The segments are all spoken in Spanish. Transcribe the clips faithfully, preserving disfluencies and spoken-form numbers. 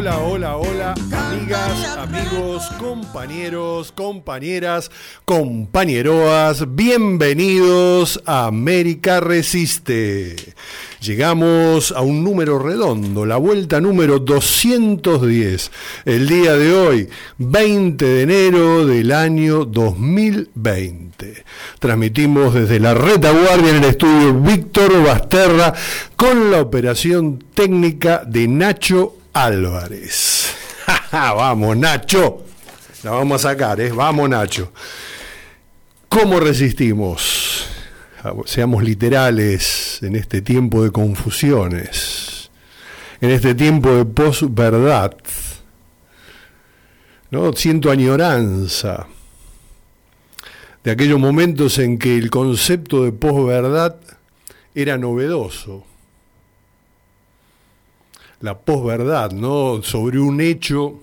Hola, hola, hola, amigas, amigos, compañeros, compañeras, compañeroas, bienvenidos a América Resiste. Llegamos a un número redondo, la vuelta número doscientos diez, el día de hoy, veinte de enero del año dos mil veinte. Transmitimos desde la retaguardia en el estudio Víctor Basterra con la operación técnica de Nacho Álvarez. Vamos, Nacho. La vamos a sacar, ¿eh? Vamos, Nacho. ¿Cómo resistimos? Seamos literales en este tiempo de confusiones, en este tiempo de posverdad, ¿no? Siento añoranza de aquellos momentos en que el concepto de posverdad era novedoso. La posverdad, ¿no? Sobre un hecho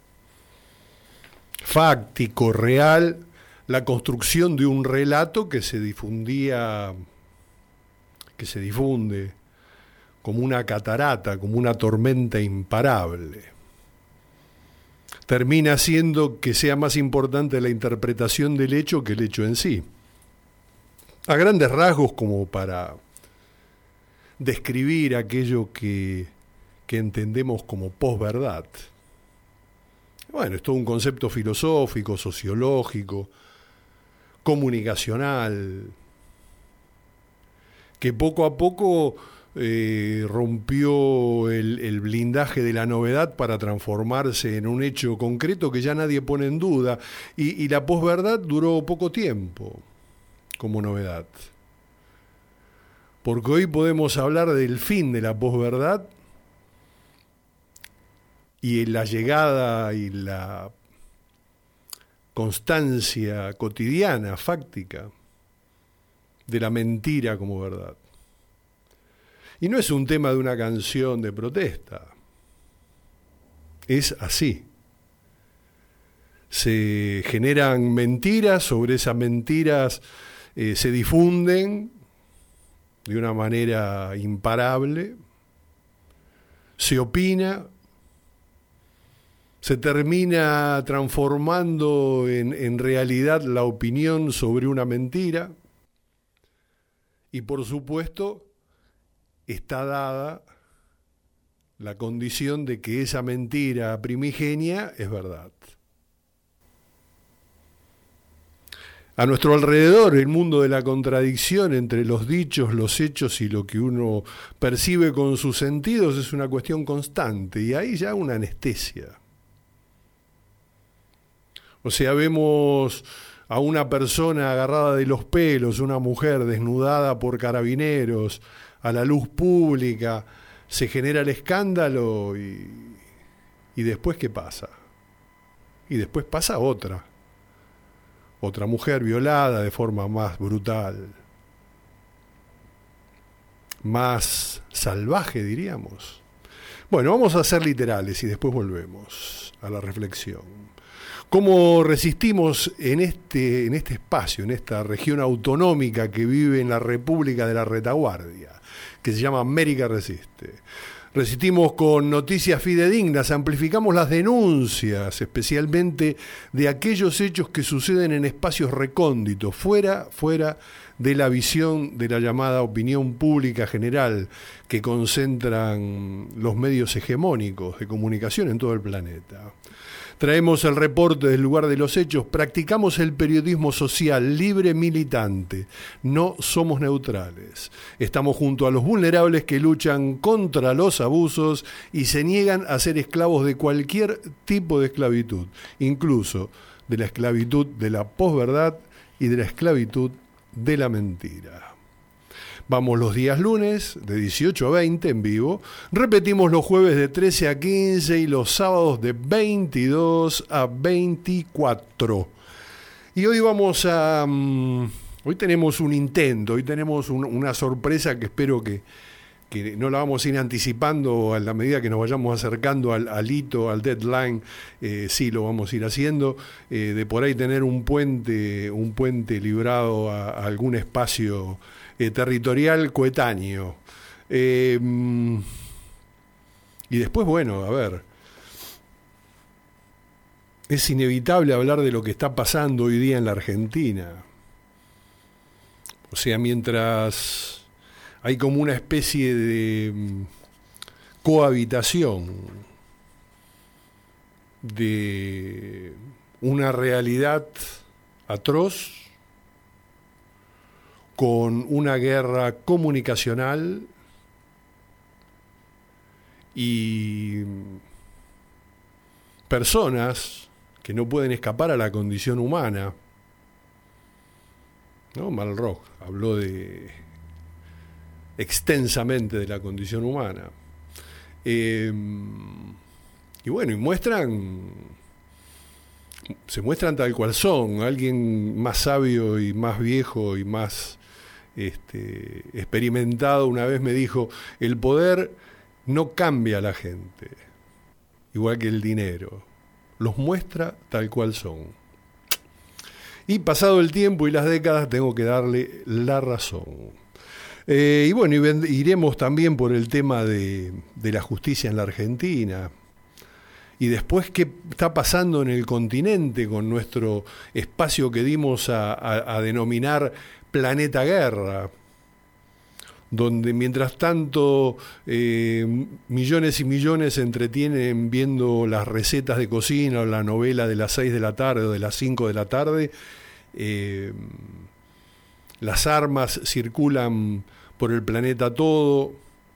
fáctico, real, la construcción de un relato que se difundía, que se difunde como una catarata, como una tormenta imparable. Termina siendo que sea más importante la interpretación del hecho que el hecho en sí. A grandes rasgos, como para describir aquello que, que entendemos como posverdad. Bueno, es todo un concepto filosófico, sociológico, comunicacional, que poco a poco eh, rompió el, el blindaje de la novedad para transformarse en un hecho concreto que ya nadie pone en duda, y, y la posverdad duró poco tiempo como novedad. Porque hoy podemos hablar del fin de la posverdad y la llegada y la constancia cotidiana, fáctica, de la mentira como verdad. Y no es un tema de una canción de protesta, es así. Se generan mentiras, sobre esas mentiras eh, se difunden de una manera imparable, se opina, se termina transformando en, en realidad la opinión sobre una mentira y, por supuesto, está dada la condición de que esa mentira primigenia es verdad. A nuestro alrededor, el mundo de la contradicción entre los dichos, los hechos y lo que uno percibe con sus sentidos es una cuestión constante, y ahí ya una anestesia. O sea, vemos a una persona agarrada de los pelos, una mujer desnudada por carabineros, a la luz pública, se genera el escándalo y, y después ¿qué pasa? Y después pasa otra, otra mujer violada de forma más brutal, más salvaje, diríamos. Bueno, vamos a ser literales y después volvemos a la reflexión. ¿Cómo resistimos en este, en este espacio, en esta región autonómica que vive en la República de la Retaguardia, que se llama América Resiste? Resistimos con noticias fidedignas, amplificamos las denuncias, especialmente de aquellos hechos que suceden en espacios recónditos, fuera, fuera de la visión de la llamada opinión pública general que concentran los medios hegemónicos de comunicación en todo el planeta. Traemos el reporte del lugar de los hechos, practicamos el periodismo social, libre, militante. No somos neutrales. Estamos junto a los vulnerables que luchan contra los abusos y se niegan a ser esclavos de cualquier tipo de esclavitud, incluso de la esclavitud de la posverdad y de la esclavitud de la mentira. Vamos los días lunes de dieciocho a veinte en vivo, repetimos los jueves de trece a quince y los sábados de veintidós a veinticuatro. Y hoy vamos a... Um, hoy tenemos un intento, hoy tenemos un, una sorpresa que espero que, que no la vamos a ir anticipando a la medida que nos vayamos acercando al, al hito, al deadline. Eh, sí lo vamos a ir haciendo, eh, de por ahí tener un puente, un puente librado a, a algún espacio Eh, territorial coetáneo. Eh, y después, bueno, a ver, es inevitable hablar de lo que está pasando hoy día en la Argentina. O sea, mientras hay como una especie de cohabitación de una realidad atroz con una guerra comunicacional y personas que no pueden escapar a la condición humana, ¿no? Malraux habló de extensamente de la condición humana. Eh, y bueno, y muestran, se muestran tal cual son. Alguien más sabio y más viejo y más este, experimentado una vez me dijo, el poder no cambia a la gente, igual que el dinero, los muestra tal cual son. Y pasado el tiempo y las décadas tengo que darle la razón. Eh, y bueno, y iremos también por el tema de, de la justicia en la Argentina. Y después, ¿qué está pasando en el continente con nuestro espacio que dimos a, a, a denominar Planeta Guerra? Donde mientras tanto eh, millones y millones se entretienen viendo las recetas de cocina o la novela de las seis de la tarde o de las cinco de la tarde, eh, las armas circulan por el planeta todo,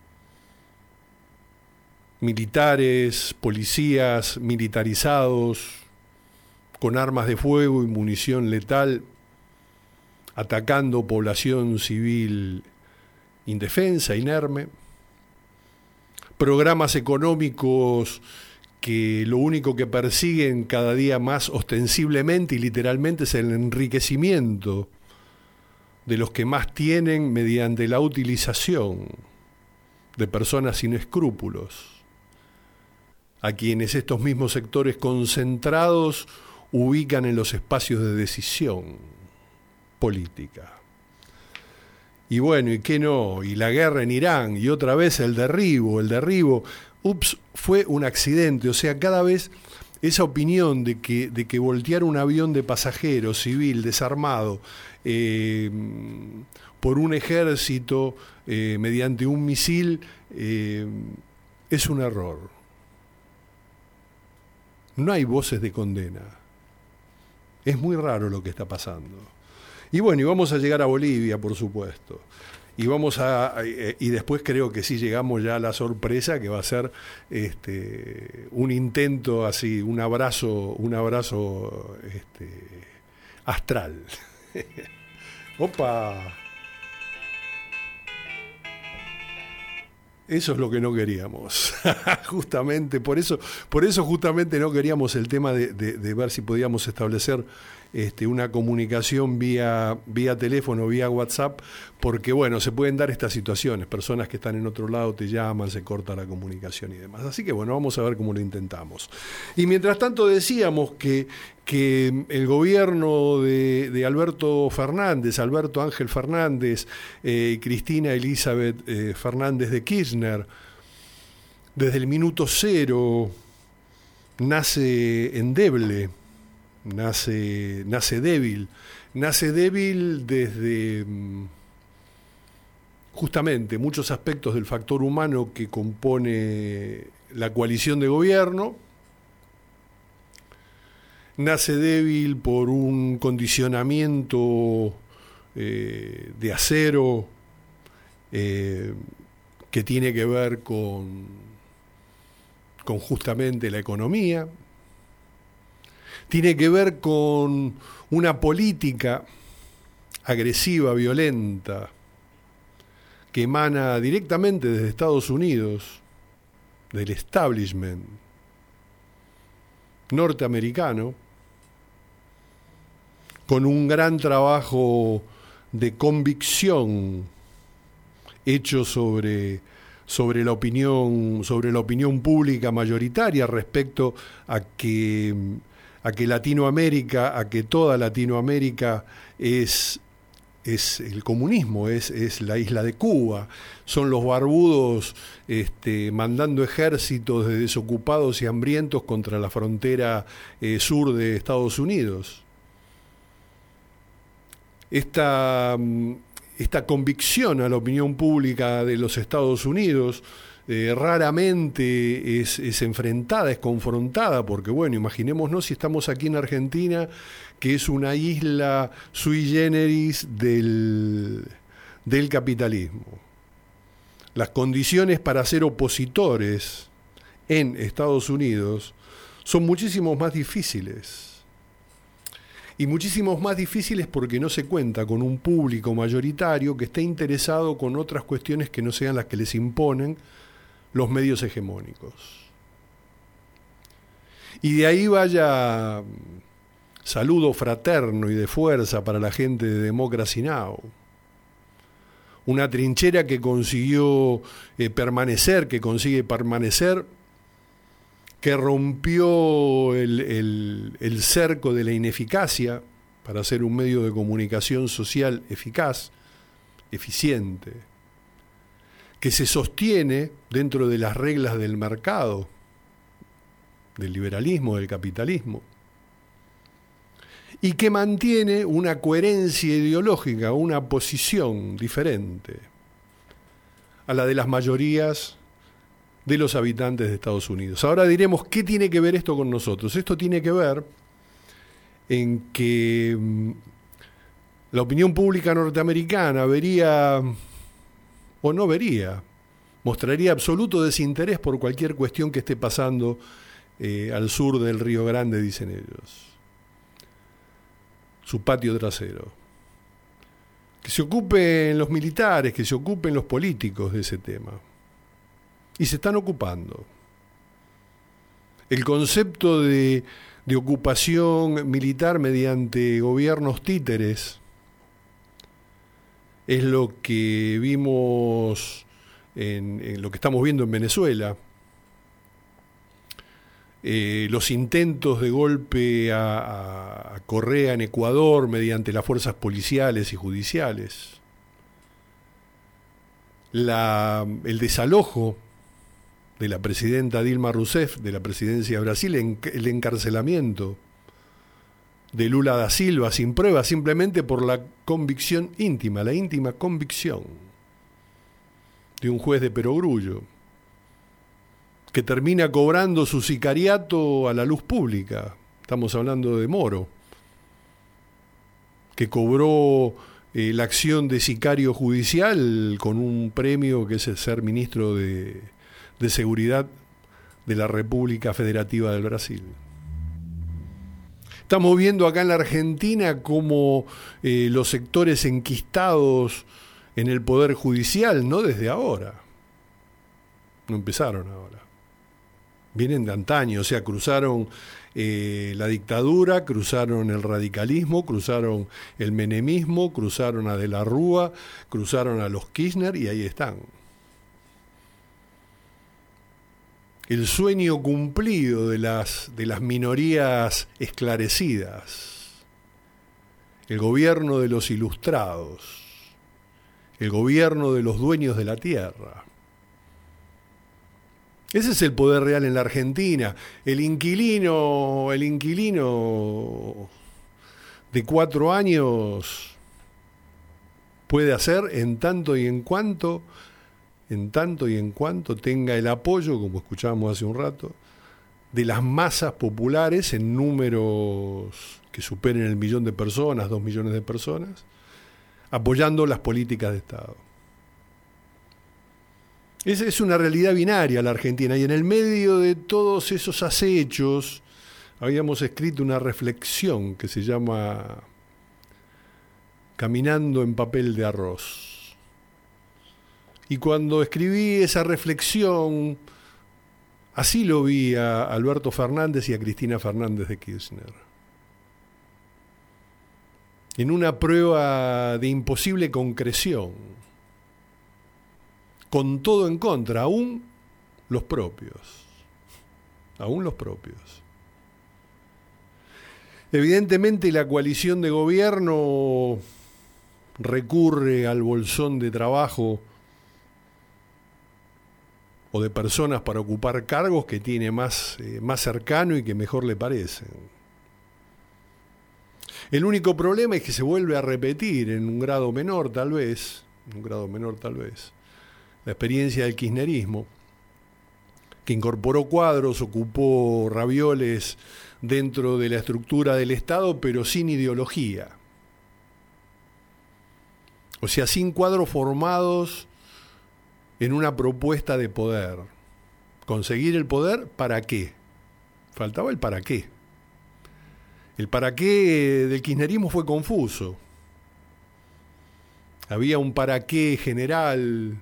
militares, policías militarizados, con armas de fuego y munición letal, atacando población civil indefensa, inerme, programas económicos que lo único que persiguen cada día más ostensiblemente y literalmente es el enriquecimiento de los que más tienen mediante la utilización de personas sin escrúpulos, a quienes estos mismos sectores concentrados ubican en los espacios de decisión política. Y bueno, ¿y qué no? Y la guerra en Irán, y otra vez el derribo, el derribo, ups, fue un accidente. O sea, cada vez esa opinión de que, de que voltear un avión de pasajeros civil desarmado eh, por un ejército eh, mediante un misil eh, es un error. No hay voces de condena. Es muy raro lo que está pasando. Y bueno, y vamos a llegar a Bolivia, por supuesto. Y vamos a, y después creo que sí llegamos ya a la sorpresa que va a ser este un intento así, un abrazo, un abrazo este, astral. Opa. Eso es lo que no queríamos. Justamente, por eso, por eso justamente no queríamos el tema de, de, de ver si podíamos establecer este, una comunicación vía, vía teléfono, vía WhatsApp, porque bueno, se pueden dar estas situaciones, personas que están en otro lado te llaman, se corta la comunicación y demás. Así que bueno, vamos a ver cómo lo intentamos. Y mientras tanto decíamos que, que el gobierno de, de Alberto Fernández, Alberto Ángel Fernández, eh, Cristina Elizabeth eh, Fernández de Kirchner, desde el minuto cero nace endeble, nace, nace débil, nace débil desde justamente muchos aspectos del factor humano que compone la coalición de gobierno. Nace débil por un condicionamiento eh, de acero eh, que tiene que ver con, con justamente la economía. Tiene que ver con una política agresiva, violenta, que emana directamente desde Estados Unidos, del establishment norteamericano, con un gran trabajo de convicción hecho sobre, sobre la opinión, sobre la opinión pública mayoritaria respecto a que, a que Latinoamérica, a que toda Latinoamérica es es el comunismo, es, es la isla de Cuba, son los barbudos este, mandando ejércitos de desocupados y hambrientos contra la frontera eh, sur de Estados Unidos. Esta, esta convicción a la opinión pública de los Estados Unidos eh, raramente es, es enfrentada, es confrontada, porque bueno, imaginémonos si estamos aquí en Argentina, que es una isla sui generis del, del capitalismo. Las condiciones para ser opositores en Estados Unidos son muchísimo más difíciles. Y muchísimos más difíciles porque no se cuenta con un público mayoritario que esté interesado con otras cuestiones que no sean las que les imponen los medios hegemónicos. Y de ahí vaya saludo fraterno y de fuerza para la gente de Democracy Now! Una trinchera que consiguió eh, permanecer, que consigue permanecer, que rompió el, el, el cerco de la ineficacia para ser un medio de comunicación social eficaz, eficiente, que se sostiene dentro de las reglas del mercado, del liberalismo, del capitalismo, y que mantiene una coherencia ideológica, una posición diferente a la de las mayorías de los habitantes de Estados Unidos. Ahora diremos, ¿qué tiene que ver esto con nosotros? Esto tiene que ver en que mm, la opinión pública norteamericana vería, o no vería, mostraría absoluto desinterés por cualquier cuestión que esté pasando eh, al sur del Río Grande, dicen ellos. Su patio trasero. Que se ocupen los militares, que se ocupen los políticos de ese tema. Y se están ocupando. El concepto de, de ocupación militar mediante gobiernos títeres es lo que vimos, en, en lo que estamos viendo en Venezuela. Eh, los intentos de golpe a, a Correa en Ecuador mediante las fuerzas policiales y judiciales. La, el desalojo de la presidenta Dilma Rousseff de la presidencia de Brasil, en, el encarcelamiento de Lula da Silva sin pruebas, simplemente por la convicción íntima, la íntima convicción de un juez de Perogrullo, que termina cobrando su sicariato a la luz pública. Estamos hablando de Moro, que cobró eh, la acción de sicario judicial con un premio que es el ser ministro de, de Seguridad de la República Federativa del Brasil. Estamos viendo acá en la Argentina cómo eh, los sectores enquistados en el Poder Judicial, no desde ahora, no empezaron ahora, vienen de antaño, o sea, cruzaron eh, la dictadura, cruzaron el radicalismo, cruzaron el menemismo, cruzaron a De la Rúa, cruzaron a los Kirchner y ahí están. El sueño cumplido de las, de las minorías esclarecidas, el gobierno de los ilustrados, el gobierno de los dueños de la tierra. Ese es el poder real en la Argentina. El inquilino, el inquilino de cuatro años puede hacer en tanto y en cuanto, en tanto y en cuanto tenga el apoyo, como escuchábamos hace un rato, de las masas populares en números que superen el millón de personas, dos millones de personas, apoyando las políticas de Estado. Esa es una realidad binaria la Argentina, y en el medio de todos esos acechos habíamos escrito una reflexión que se llama Caminando en papel de arroz. Y cuando escribí esa reflexión, así lo vi a Alberto Fernández y a Cristina Fernández de Kirchner. En una prueba de imposible concreción, con todo en contra, aún los propios, aún los propios. Evidentemente la coalición de gobierno recurre al bolsón de trabajo o de personas para ocupar cargos que tiene más, eh, más cercano y que mejor le parecen. El único problema es que se vuelve a repetir en un grado menor tal vez, en un grado menor tal vez, la experiencia del kirchnerismo, que incorporó cuadros, ocupó ravioles dentro de la estructura del Estado, pero sin ideología. O sea, sin cuadros formados en una propuesta de poder. Conseguir el poder, ¿para qué? Faltaba el para qué. El para qué del kirchnerismo fue confuso. Había un para qué general,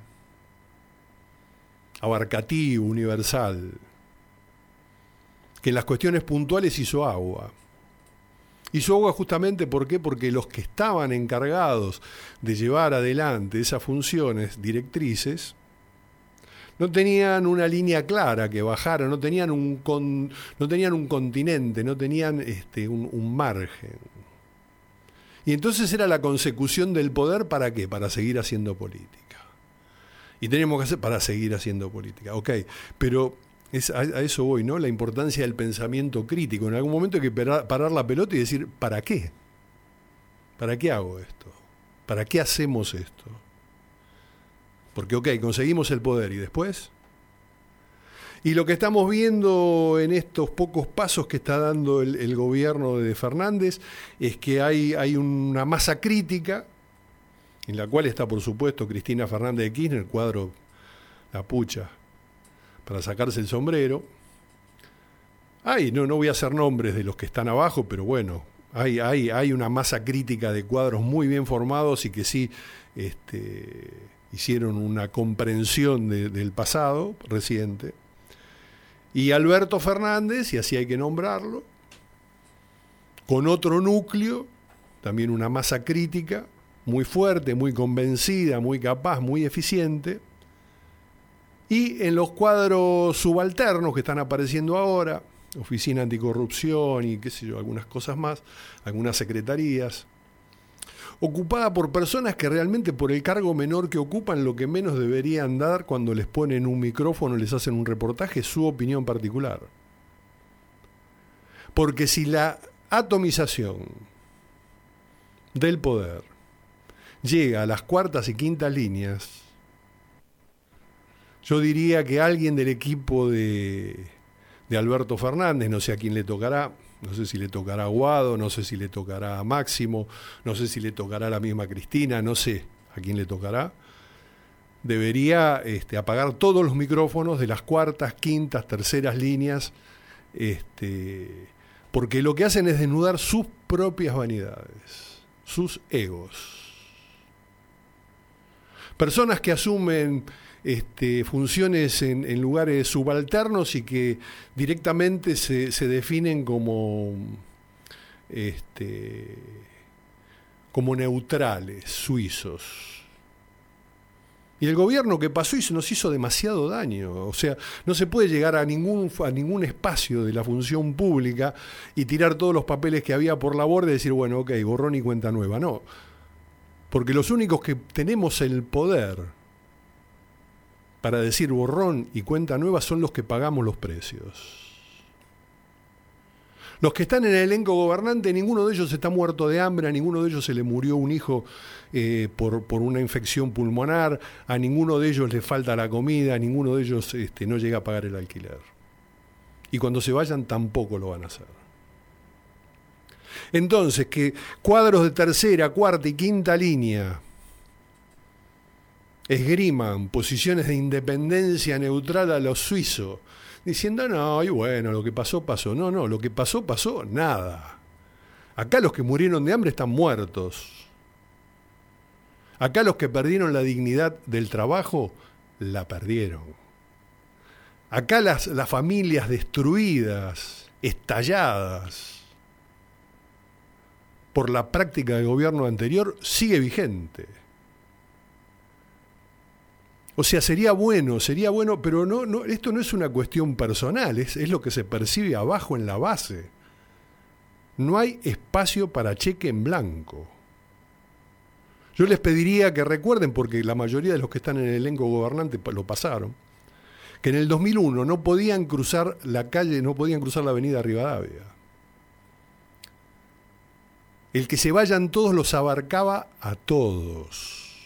abarcativo, universal, que en las cuestiones puntuales hizo agua. Hizo agua justamente ¿por qué? Porque los que estaban encargados de llevar adelante esas funciones directrices no tenían una línea clara que bajara, no tenían un, con, no tenían un continente, no tenían este, un, un margen. Y entonces era la consecución del poder, ¿para qué? Para seguir haciendo política. Y tenemos que hacer para seguir haciendo política. Ok, pero es, a, a eso voy, ¿no? La importancia del pensamiento crítico. En algún momento hay que parar, parar la pelota y decir, ¿para qué? ¿Para qué hago esto? ¿Para qué hacemos esto? Porque, ok, conseguimos el poder, ¿y después? Y lo que estamos viendo en estos pocos pasos que está dando el, el gobierno de Fernández es que hay, hay una masa crítica, en la cual está, por supuesto, Cristina Fernández de Kirchner, el cuadro La Pucha, para sacarse el sombrero. Ay, no, no voy a hacer nombres de los que están abajo, pero bueno, hay, hay, hay una masa crítica de cuadros muy bien formados y que sí este, hicieron una comprensión de, del pasado reciente. Y Alberto Fernández, y así hay que nombrarlo, con otro núcleo, también una masa crítica, muy fuerte, muy convencida, muy capaz, muy eficiente. Y en los cuadros subalternos que están apareciendo ahora, Oficina Anticorrupción y qué sé yo, algunas cosas más, algunas secretarías, ocupada por personas que realmente por el cargo menor que ocupan, lo que menos deberían dar cuando les ponen un micrófono, les hacen un reportaje, es su opinión particular. Porque si la atomización del poder llega a las cuartas y quintas líneas, yo diría que alguien del equipo de, de Alberto Fernández, no sé a quién le tocará, no sé si le tocará a Guado, no sé si le tocará a Máximo, no sé si le tocará a la misma Cristina, no sé a quién le tocará, debería este, apagar todos los micrófonos de las cuartas, quintas, terceras líneas, este, porque lo que hacen es desnudar sus propias vanidades, sus egos. Personas que asumen Este, funciones en, en lugares subalternos y que directamente se, se definen como, este, como neutrales, suizos. Y el gobierno que pasó hizo, nos hizo demasiado daño. O sea, no se puede llegar a ningún, a ningún espacio de la función pública y tirar todos los papeles que había por la borda y decir, bueno, ok, borrón y cuenta nueva. No, porque los únicos que tenemos el poder para decir borrón y cuenta nueva son los que pagamos los precios. Los que están en el elenco gobernante, ninguno de ellos está muerto de hambre, a ninguno de ellos se le murió un hijo eh, por, por una infección pulmonar, a ninguno de ellos le falta la comida, a ninguno de ellos este, no llega a pagar el alquiler. Y cuando se vayan tampoco lo van a hacer. Entonces, que cuadros de tercera, cuarta y quinta línea esgriman posiciones de independencia neutral a los suizos, diciendo, no, y bueno, lo que pasó, pasó. No, no, lo que pasó, pasó, nada. Acá los que murieron de hambre están muertos. Acá los que perdieron la dignidad del trabajo, la perdieron. Acá las, las familias destruidas, estalladas por la práctica del gobierno anterior, sigue vigente. O sea, sería bueno, sería bueno, pero no, no, esto no es una cuestión personal, es, es lo que se percibe abajo en la base. No hay espacio para cheque en blanco. Yo les pediría que recuerden, porque la mayoría de los que están en el elenco gobernante lo pasaron, que en el dos mil uno no podían cruzar la calle, no podían cruzar la avenida Rivadavia. El que se vayan todos los abarcaba a todos.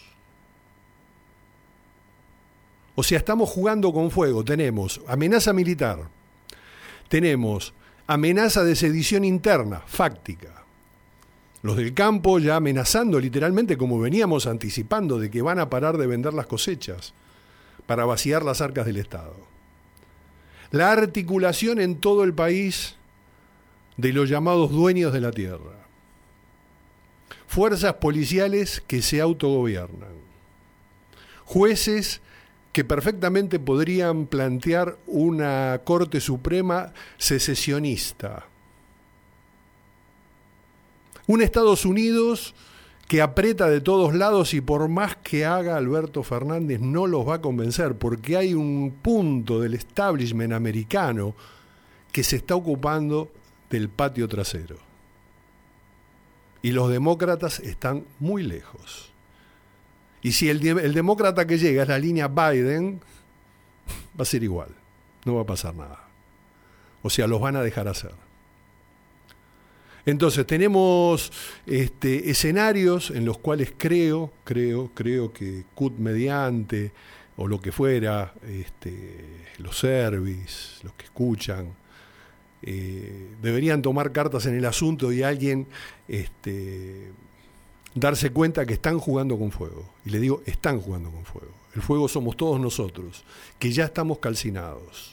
O sea, estamos jugando con fuego. Tenemos amenaza militar, tenemos amenaza de sedición interna, fáctica. Los del campo ya amenazando literalmente, como veníamos anticipando, de que van a parar de vender las cosechas para vaciar las arcas del Estado. La articulación en todo el país de los llamados dueños de la tierra. Fuerzas policiales que se autogobiernan. Jueces que perfectamente podrían plantear una Corte Suprema secesionista. Un Estados Unidos que aprieta de todos lados y por más que haga Alberto Fernández no los va a convencer, porque hay un punto del establishment americano que se está ocupando del patio trasero. Y los demócratas están muy lejos. Y si el, el demócrata que llega es la línea Biden, va a ser igual, no va a pasar nada. O sea, los van a dejar hacer. Entonces tenemos este, escenarios en los cuales creo, creo, creo que C U T mediante, o lo que fuera, este, los service, los que escuchan, eh, deberían tomar cartas en el asunto y alguien este, darse cuenta que están jugando con fuego. Y le digo, están jugando con fuego. El fuego somos todos nosotros, que ya estamos calcinados.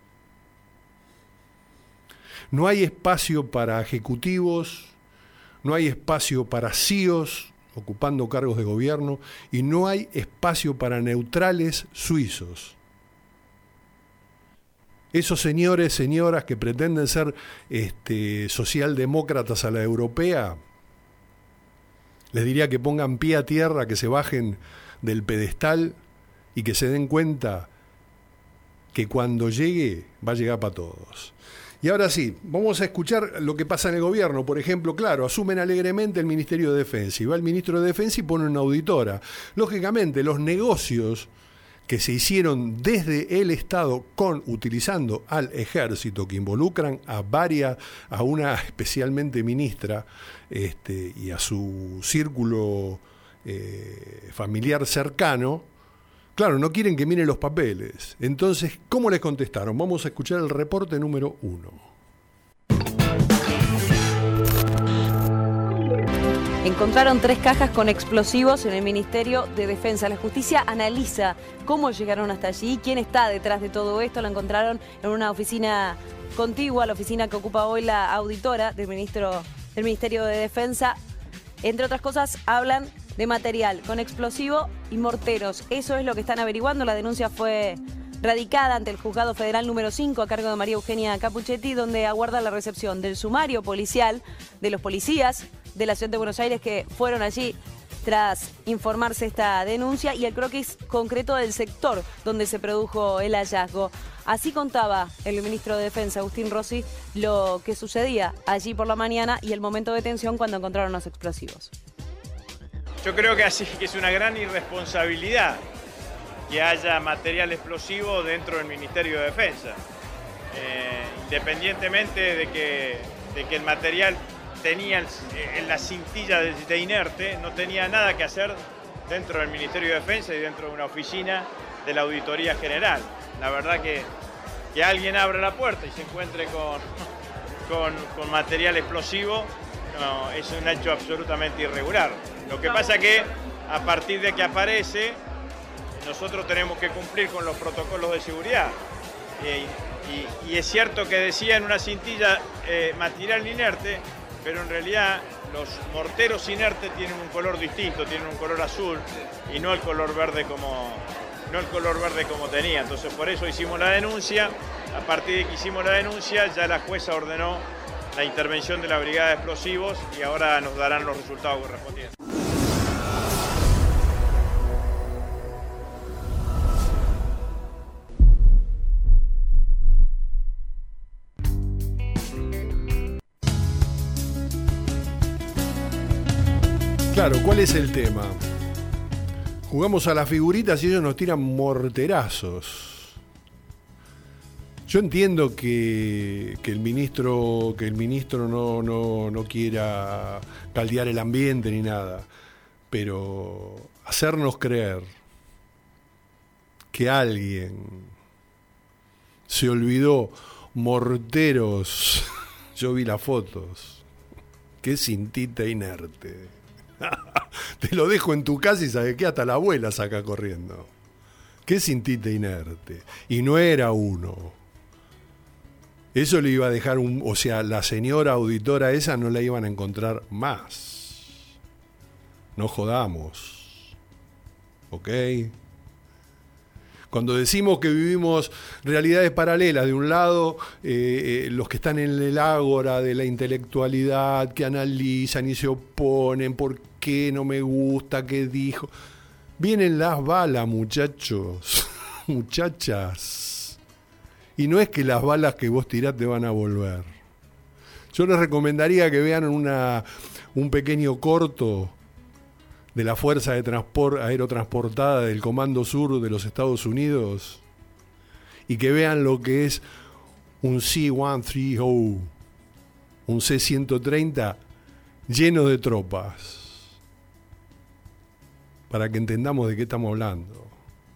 No hay espacio para ejecutivos, no hay espacio para C I Os ocupando cargos de gobierno y no hay espacio para neutrales suizos. Esos señores, señoras que pretenden ser este, socialdemócratas a la europea, les diría que pongan pie a tierra, que se bajen del pedestal y que se den cuenta que cuando llegue, va a llegar para todos. Y ahora sí, vamos a escuchar lo que pasa en el gobierno. Por ejemplo, claro, asumen alegremente el Ministerio de Defensa. Y va el ministro de Defensa y pone una auditora. Lógicamente, los negocios que se hicieron desde el Estado con utilizando al ejército, que involucran a varias, a una especialmente ministra este, y a su círculo eh, familiar cercano, claro, no quieren que miren los papeles. Entonces, ¿cómo les contestaron? Vamos a escuchar el reporte número uno. Encontraron tres cajas con explosivos en el Ministerio de Defensa. La justicia analiza cómo llegaron hasta allí, quién está detrás de todo esto. Lo encontraron en una oficina contigua, la oficina que ocupa hoy la auditora del, ministro, del Ministerio de Defensa. Entre otras cosas, hablan de material con explosivo y morteros. Eso es lo que están averiguando. La denuncia fue radicada ante el Juzgado Federal número cinco a cargo de María Eugenia Capuchetti, donde aguarda la recepción del sumario policial de los policías de la Ciudad de Buenos Aires que fueron allí tras informarse esta denuncia y el croquis concreto del sector donde se produjo el hallazgo. Así contaba el ministro de Defensa, Agustín Rossi, lo que sucedía allí por la mañana y el momento de tensión cuando encontraron los explosivos. Yo creo que así que es una gran irresponsabilidad que haya material explosivo dentro del Ministerio de Defensa. Eh, independientemente de que, de que el material tenía el, en la cintilla de, de inerte, no tenía nada que hacer dentro del Ministerio de Defensa y dentro de una oficina de la Auditoría General. La verdad que, que alguien abra la puerta y se encuentre con, con, con material explosivo, no, es un hecho absolutamente irregular. Lo que pasa que a partir de que aparece, nosotros tenemos que cumplir con los protocolos de seguridad. Eh, y, y es cierto que decía en una cintilla eh, material inerte, pero en realidad los morteros inertes tienen un color distinto, tienen un color azul y no el color verde como, no el color verde como tenía. Entonces por eso hicimos la denuncia. A partir de que hicimos la denuncia, ya la jueza ordenó la intervención de la Brigada de Explosivos y ahora nos darán los resultados correspondientes. Claro, ¿cuál es el tema? Jugamos a las figuritas y ellos nos tiran morterazos. Yo entiendo que, que el ministro, que el ministro no, no, no quiera caldear el ambiente ni nada, pero hacernos creer que alguien se olvidó morteros, yo vi las fotos, qué cintita inerte. Te lo dejo en tu casa y sabes que hasta la abuela saca corriendo. Qué cintita inerte. Y no era uno. Eso le iba a dejar un... O sea, la señora auditora esa no la iban a encontrar más. No jodamos. ¿Ok? Cuando decimos que vivimos realidades paralelas, de un lado, eh, eh, los que están en el ágora de la intelectualidad, que analizan y se oponen, ¿por qué no me gusta? ¿Qué dijo? Vienen las balas, muchachos, muchachas. Y no es que las balas que vos tirás te van a volver. Yo les recomendaría que vean una, un pequeño corto de la Fuerza de Transport Aerotransportada del Comando Sur de los Estados Unidos y que vean lo que es un C ciento treinta, un C ciento treinta lleno de tropas, para que entendamos de qué estamos hablando.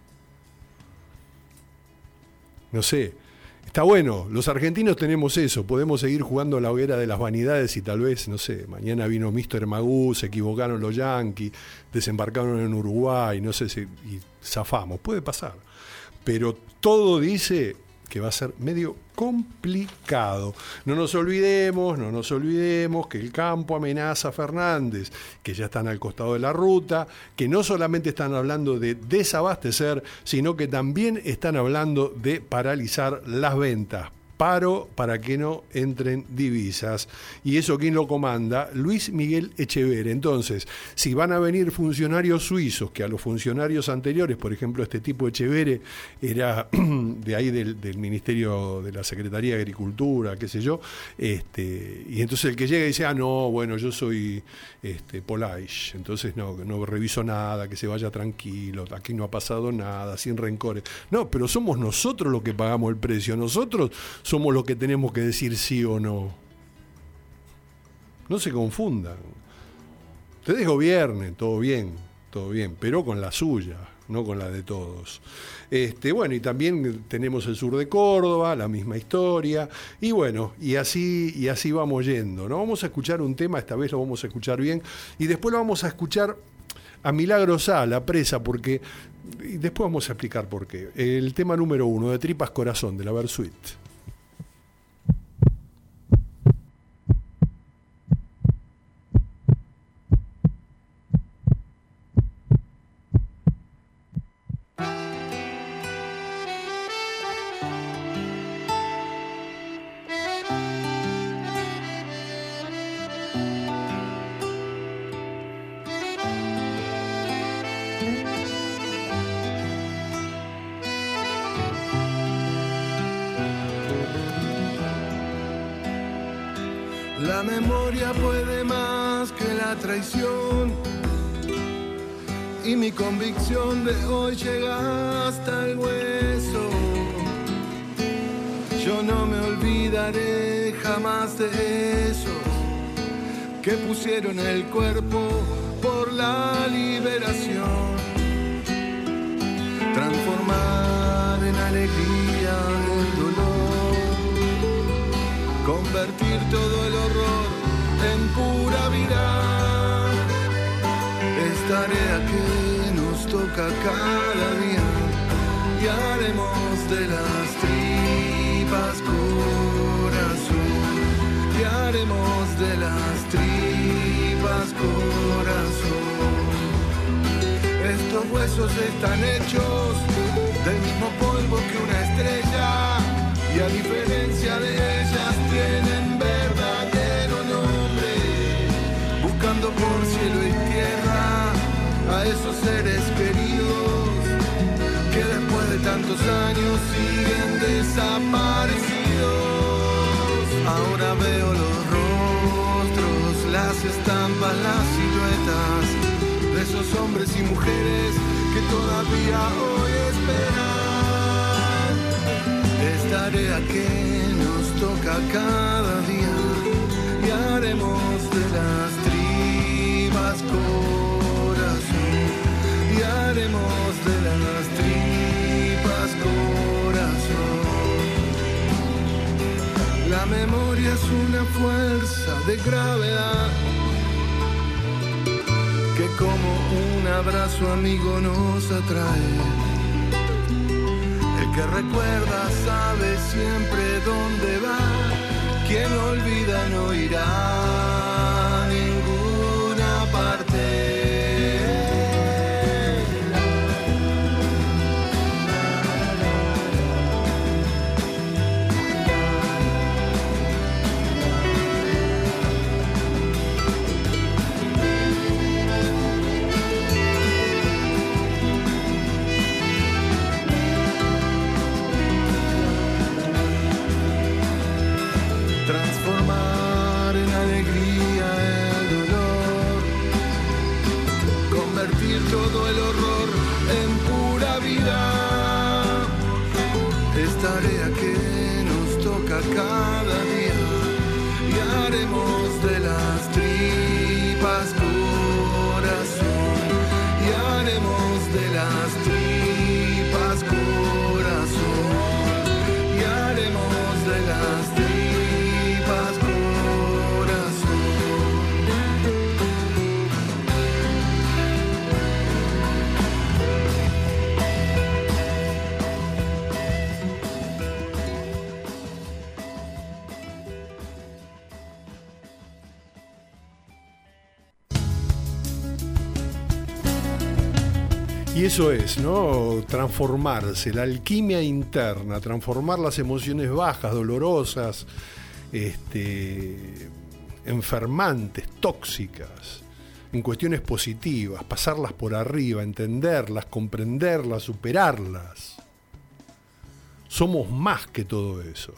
No sé, está bueno, los argentinos tenemos eso, podemos seguir jugando a la hoguera de las vanidades y tal vez, no sé, mañana vino míster Magoo, se equivocaron los yanquis, desembarcaron en Uruguay, no sé si, y zafamos, puede pasar. Pero todo dice que va a ser medio complicado. No nos olvidemos, no nos olvidemos que el campo amenaza a Fernández, que ya están al costado de la ruta, que no solamente están hablando de desabastecer, sino que también están hablando de paralizar las ventas. Paro para que no entren divisas. ¿Y eso quién lo comanda? Luis Miguel Echeverría. Entonces, si van a venir funcionarios suizos, que a los funcionarios anteriores, por ejemplo, este tipo Echeverría era de ahí del, del Ministerio de la Secretaría de Agricultura, qué sé yo, este, y entonces el que llega y dice, ah, no, bueno, yo soy este, Polaish, entonces no, no reviso nada, que se vaya tranquilo, aquí no ha pasado nada, sin rencores. No, pero somos nosotros los que pagamos el precio, nosotros somos los que tenemos que decir sí o no. No se confundan. Ustedes gobiernen, todo bien, todo bien, pero con la suya, no con la de todos. Este, bueno, y también tenemos el sur de Córdoba, la misma historia, y bueno, y así, y así vamos yendo, ¿no? Vamos a escuchar un tema, esta vez lo vamos a escuchar bien, y después lo vamos a escuchar a Milagro Sala, presa, porque, y después vamos a explicar por qué. El tema número uno, de Tripas Corazón, de la Versuit. La memoria puede más que la traición y mi convicción de hoy llega hasta el hueso. Yo no me olvidaré jamás de esos que pusieron el cuerpo por la liberación. Transformar en alegría el dolor, convertir todo el horror en pura vida. Es tarea que nos toca cada día y haremos de las tripas corazón, y haremos de las tripas corazón. Estos huesos están hechos del mismo polvo que una estrella, y a diferencia de ellas tienen verdadero nombre, buscando por cielo y tierra a esos seres queridos que después de tantos años siguen desaparecidos. Ahora veo los rostros, las estampas, las siluetas respuestas de esos hombres y mujeres que todavía hoy esperan. Es tarea que nos toca cada día y haremos de las tribas corazón, y haremos de las tripas corazón. La memoria es una fuerza de gravedad que como un abrazo amigo nos atrae. El que recuerda sabe siempre dónde va, quien olvida no irá a ninguna parte. Transformar en alegría el dolor, convertir todo el horror en pura vida. Es tarea que nos toca cada día y haremos de las tripas corazón, y haremos de las tripas corazón, y haremos de las tripas Y eso es, ¿no? Transformarse, la alquimia interna, transformar las emociones bajas, dolorosas, este, enfermantes, tóxicas, en cuestiones positivas, pasarlas por arriba, entenderlas, comprenderlas, superarlas. Somos más que todo eso.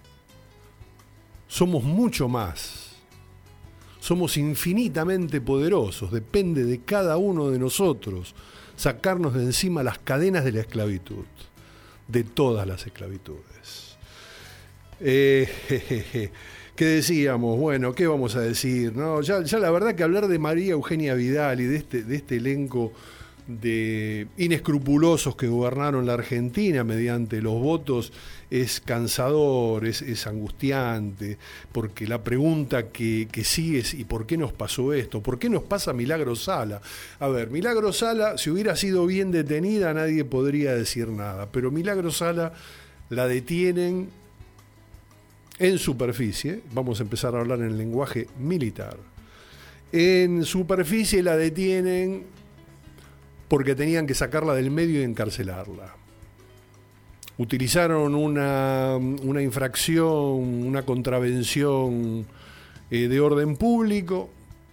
Somos mucho más. Somos infinitamente poderosos, depende de cada uno de nosotros sacarnos de encima las cadenas de la esclavitud, de todas las esclavitudes. Eh, jejeje. ¿Qué decíamos? Bueno, ¿qué vamos a decir? ¿No? Ya, ya la verdad que hablar de María Eugenia Vidal y de este, de este elenco de inescrupulosos que gobernaron la Argentina mediante los votos es cansador, es, es angustiante, porque la pregunta que, que sigue es ¿y por qué nos pasó esto? ¿Por qué nos pasa Milagro Sala? A ver, Milagro Sala, si hubiera sido bien detenida, nadie podría decir nada, pero Milagro Sala la detienen en superficie, vamos a empezar a hablar en el lenguaje militar. En superficie la detienen porque tenían que sacarla del medio y encarcelarla. Utilizaron una, una infracción, una contravención eh, de orden público,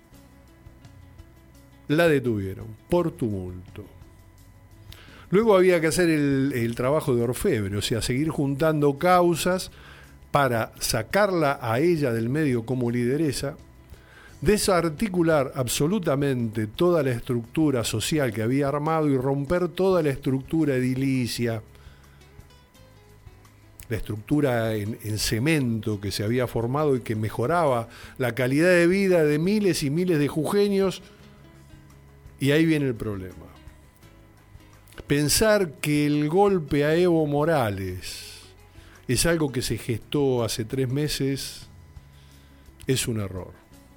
la detuvieron por tumulto. Luego había que hacer el, el trabajo de orfebre, o sea, seguir juntando causas para sacarla a ella del medio como lideresa, desarticular absolutamente toda la estructura social que había armado y romper toda la estructura edilicia, la estructura en, en cemento que se había formado y que mejoraba la calidad de vida de miles y miles de jujeños. Y ahí viene el problema. Pensar que el golpe a Evo Morales es algo que se gestó hace tres meses es un error.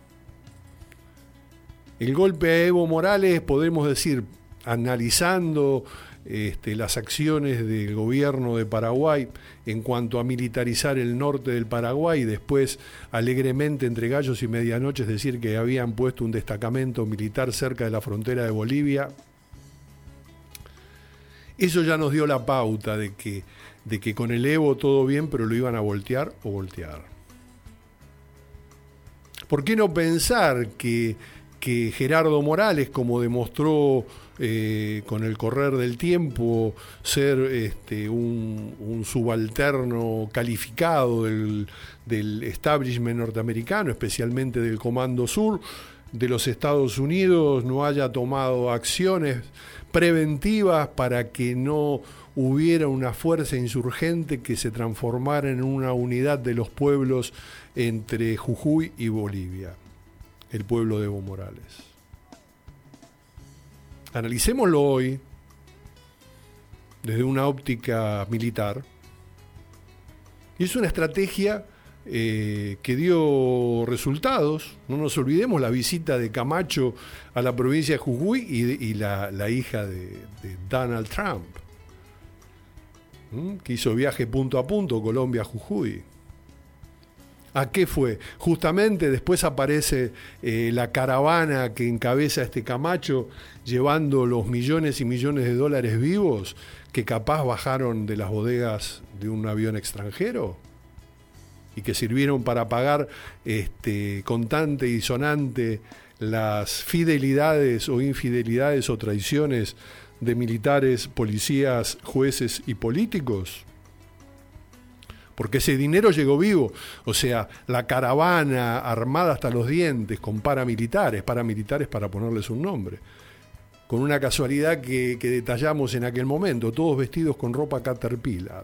El golpe a Evo Morales, podemos decir, analizando este, las acciones del gobierno de Paraguay en cuanto a militarizar el norte del Paraguay y después alegremente entre gallos y medianoches decir que habían puesto un destacamento militar cerca de la frontera de Bolivia, eso ya nos dio la pauta de que, de que con el Evo todo bien, pero lo iban a voltear o voltear. ¿Por qué no pensar que que Gerardo Morales, como demostró eh, con el correr del tiempo ser este, un, un subalterno calificado del, del establishment norteamericano, especialmente del Comando Sur, de los Estados Unidos no haya tomado acciones preventivas para que no hubiera una fuerza insurgente que se transformara en una unidad de los pueblos entre Jujuy y Bolivia, el pueblo de Evo Morales. Analicémoslo hoy desde una óptica militar, y es una estrategia eh, que dio resultados. No nos olvidemos la visita de Camacho a la provincia de Jujuy y, de, y la, la hija de, de Donald Trump, ¿m? que hizo viaje punto a punto, Colombia-Jujuy. ¿A qué fue? Justamente después aparece eh, la caravana que encabeza este Camacho llevando los millones y millones de dólares vivos que capaz bajaron de las bodegas de un avión extranjero y que sirvieron para pagar este, contante y sonante las fidelidades o infidelidades o traiciones de militares, policías, jueces y políticos. Porque ese dinero llegó vivo, o sea, la caravana armada hasta los dientes con paramilitares, paramilitares para ponerles un nombre, con una casualidad que, que detallamos en aquel momento, todos vestidos con ropa Caterpillar.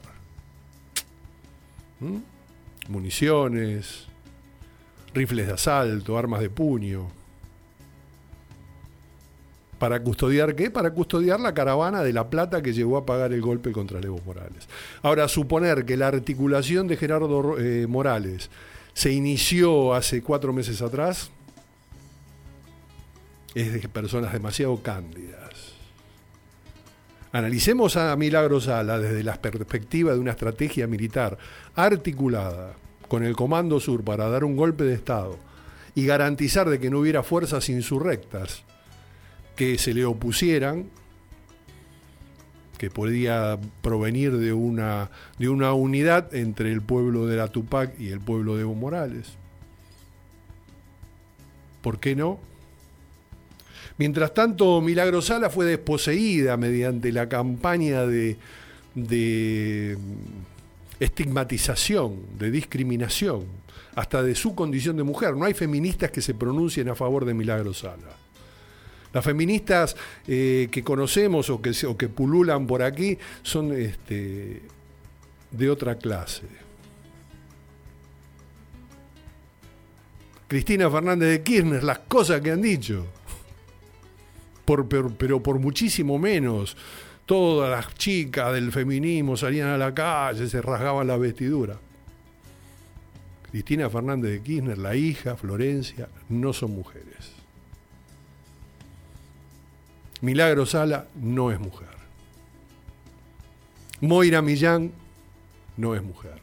¿Mm? Municiones, rifles de asalto, armas de puño. ¿Para custodiar qué? Para custodiar la caravana de La Plata que llegó a pagar el golpe contra Evo Morales. Ahora, suponer que la articulación de Gerardo eh, Morales se inició hace cuatro meses atrás es de personas demasiado cándidas. Analicemos a Milagro Sala desde la perspectiva de una estrategia militar articulada con el Comando Sur para dar un golpe de Estado y garantizar de que no hubiera fuerzas insurrectas que se le opusieran, que podía provenir de una, de una unidad entre el pueblo de la Tupac y el pueblo de Evo Morales. ¿Por qué no? Mientras tanto, Milagro Sala fue desposeída mediante la campaña de, de estigmatización, de discriminación, hasta de su condición de mujer. No hay feministas que se pronuncien a favor de Milagro Sala. Las feministas eh, que conocemos o que, o que pululan por aquí son este, de otra clase. Cristina Fernández de Kirchner, las cosas que han dicho, por, pero, pero por muchísimo menos. Todas las chicas del feminismo salían a la calle, se rasgaban la vestidura. Cristina Fernández de Kirchner, la hija, Florencia, no son mujeres. Milagro Sala no es mujer. Moira Millán no es mujer.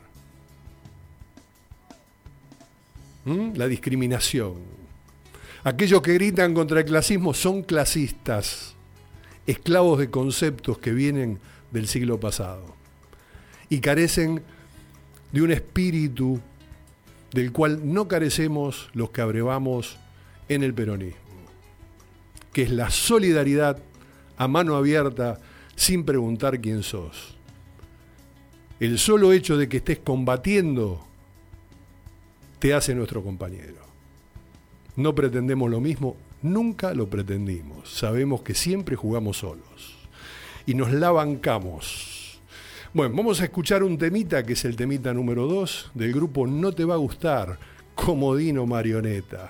¿Mm? La discriminación. Aquellos que gritan contra el clasismo son clasistas, esclavos de conceptos que vienen del siglo pasado y carecen de un espíritu del cual no carecemos los que abrevamos en el peronismo, que es la solidaridad a mano abierta sin preguntar quién sos. El solo hecho de que estés combatiendo te hace nuestro compañero. No pretendemos lo mismo, nunca lo pretendimos. Sabemos que siempre jugamos solos y nos la bancamos. Bueno, vamos a escuchar un temita que es el temita número dos del grupo No Te Va a Gustar, Comodino Marioneta.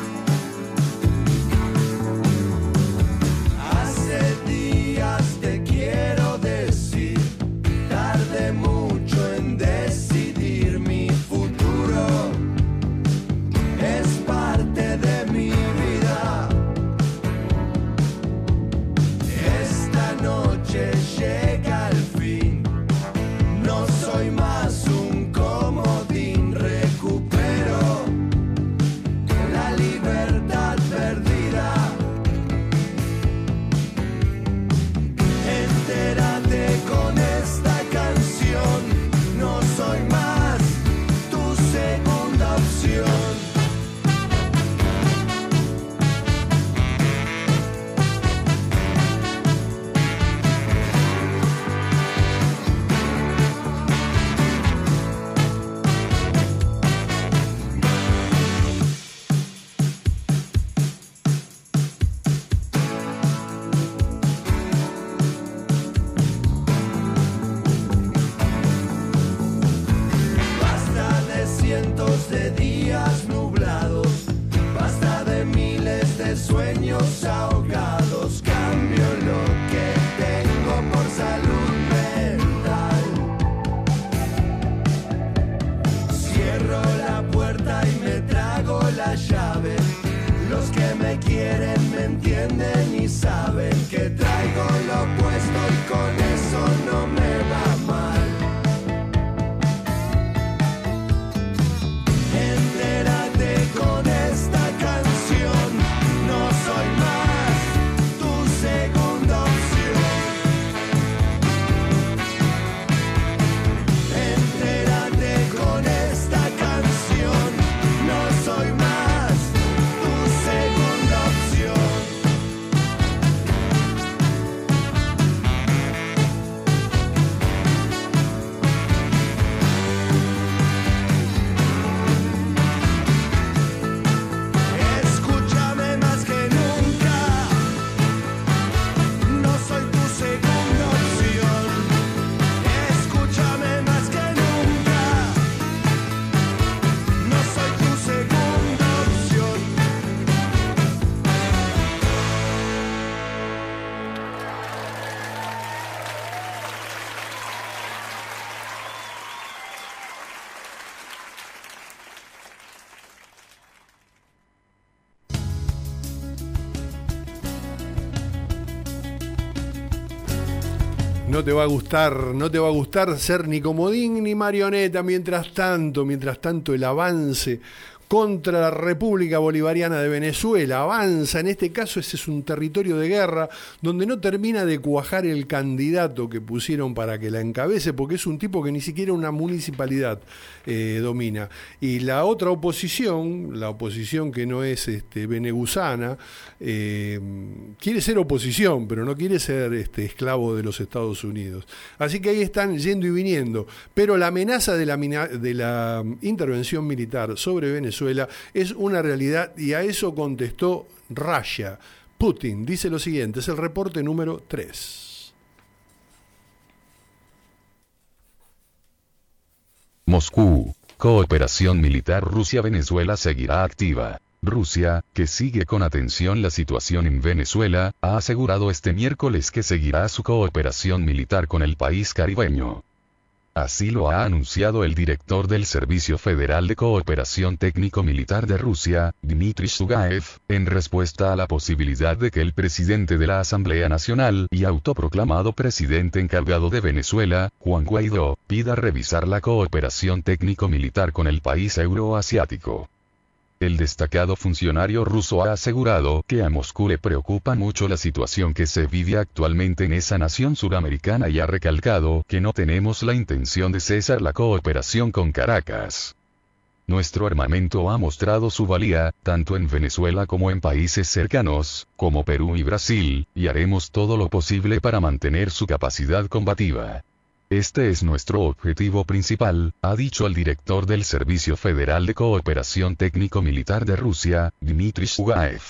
Hace días te quiero. no te va a gustar, no te va a gustar ser ni comodín ni marioneta. Mientras tanto, mientras tanto el avance contra la República Bolivariana de Venezuela avanza. En este caso ese es un territorio de guerra donde no termina de cuajar el candidato que pusieron para que la encabece, porque es un tipo que ni siquiera una municipalidad eh, domina. Y la otra oposición, la oposición que no es este, veneguzana, eh, quiere ser oposición, pero no quiere ser este, esclavo de los Estados Unidos. Así que ahí están yendo y viniendo. Pero la amenaza de la, de la intervención militar sobre Venezuela es una realidad, y a eso contestó Russia. Putin dice lo siguiente, es el reporte número tres. Moscú. Cooperación militar Rusia-Venezuela seguirá activa. Rusia, que sigue con atención la situación en Venezuela, ha asegurado este miércoles que seguirá su cooperación militar con el país caribeño. Así lo ha anunciado el director del Servicio Federal de Cooperación Técnico-Militar de Rusia, Dmitry Shugaev, en respuesta a la posibilidad de que el presidente de la Asamblea Nacional y autoproclamado presidente encargado de Venezuela, Juan Guaidó, pida revisar la cooperación técnico-militar con el país euroasiático. El destacado funcionario ruso ha asegurado que a Moscú le preocupa mucho la situación que se vive actualmente en esa nación suramericana y ha recalcado que no tenemos la intención de cesar la cooperación con Caracas. Nuestro armamento ha mostrado su valía, tanto en Venezuela como en países cercanos, como Perú y Brasil, y haremos todo lo posible para mantener su capacidad combativa. Este es nuestro objetivo principal, ha dicho el director del Servicio Federal de Cooperación Técnico-Militar de Rusia, Dmitry Shugaev.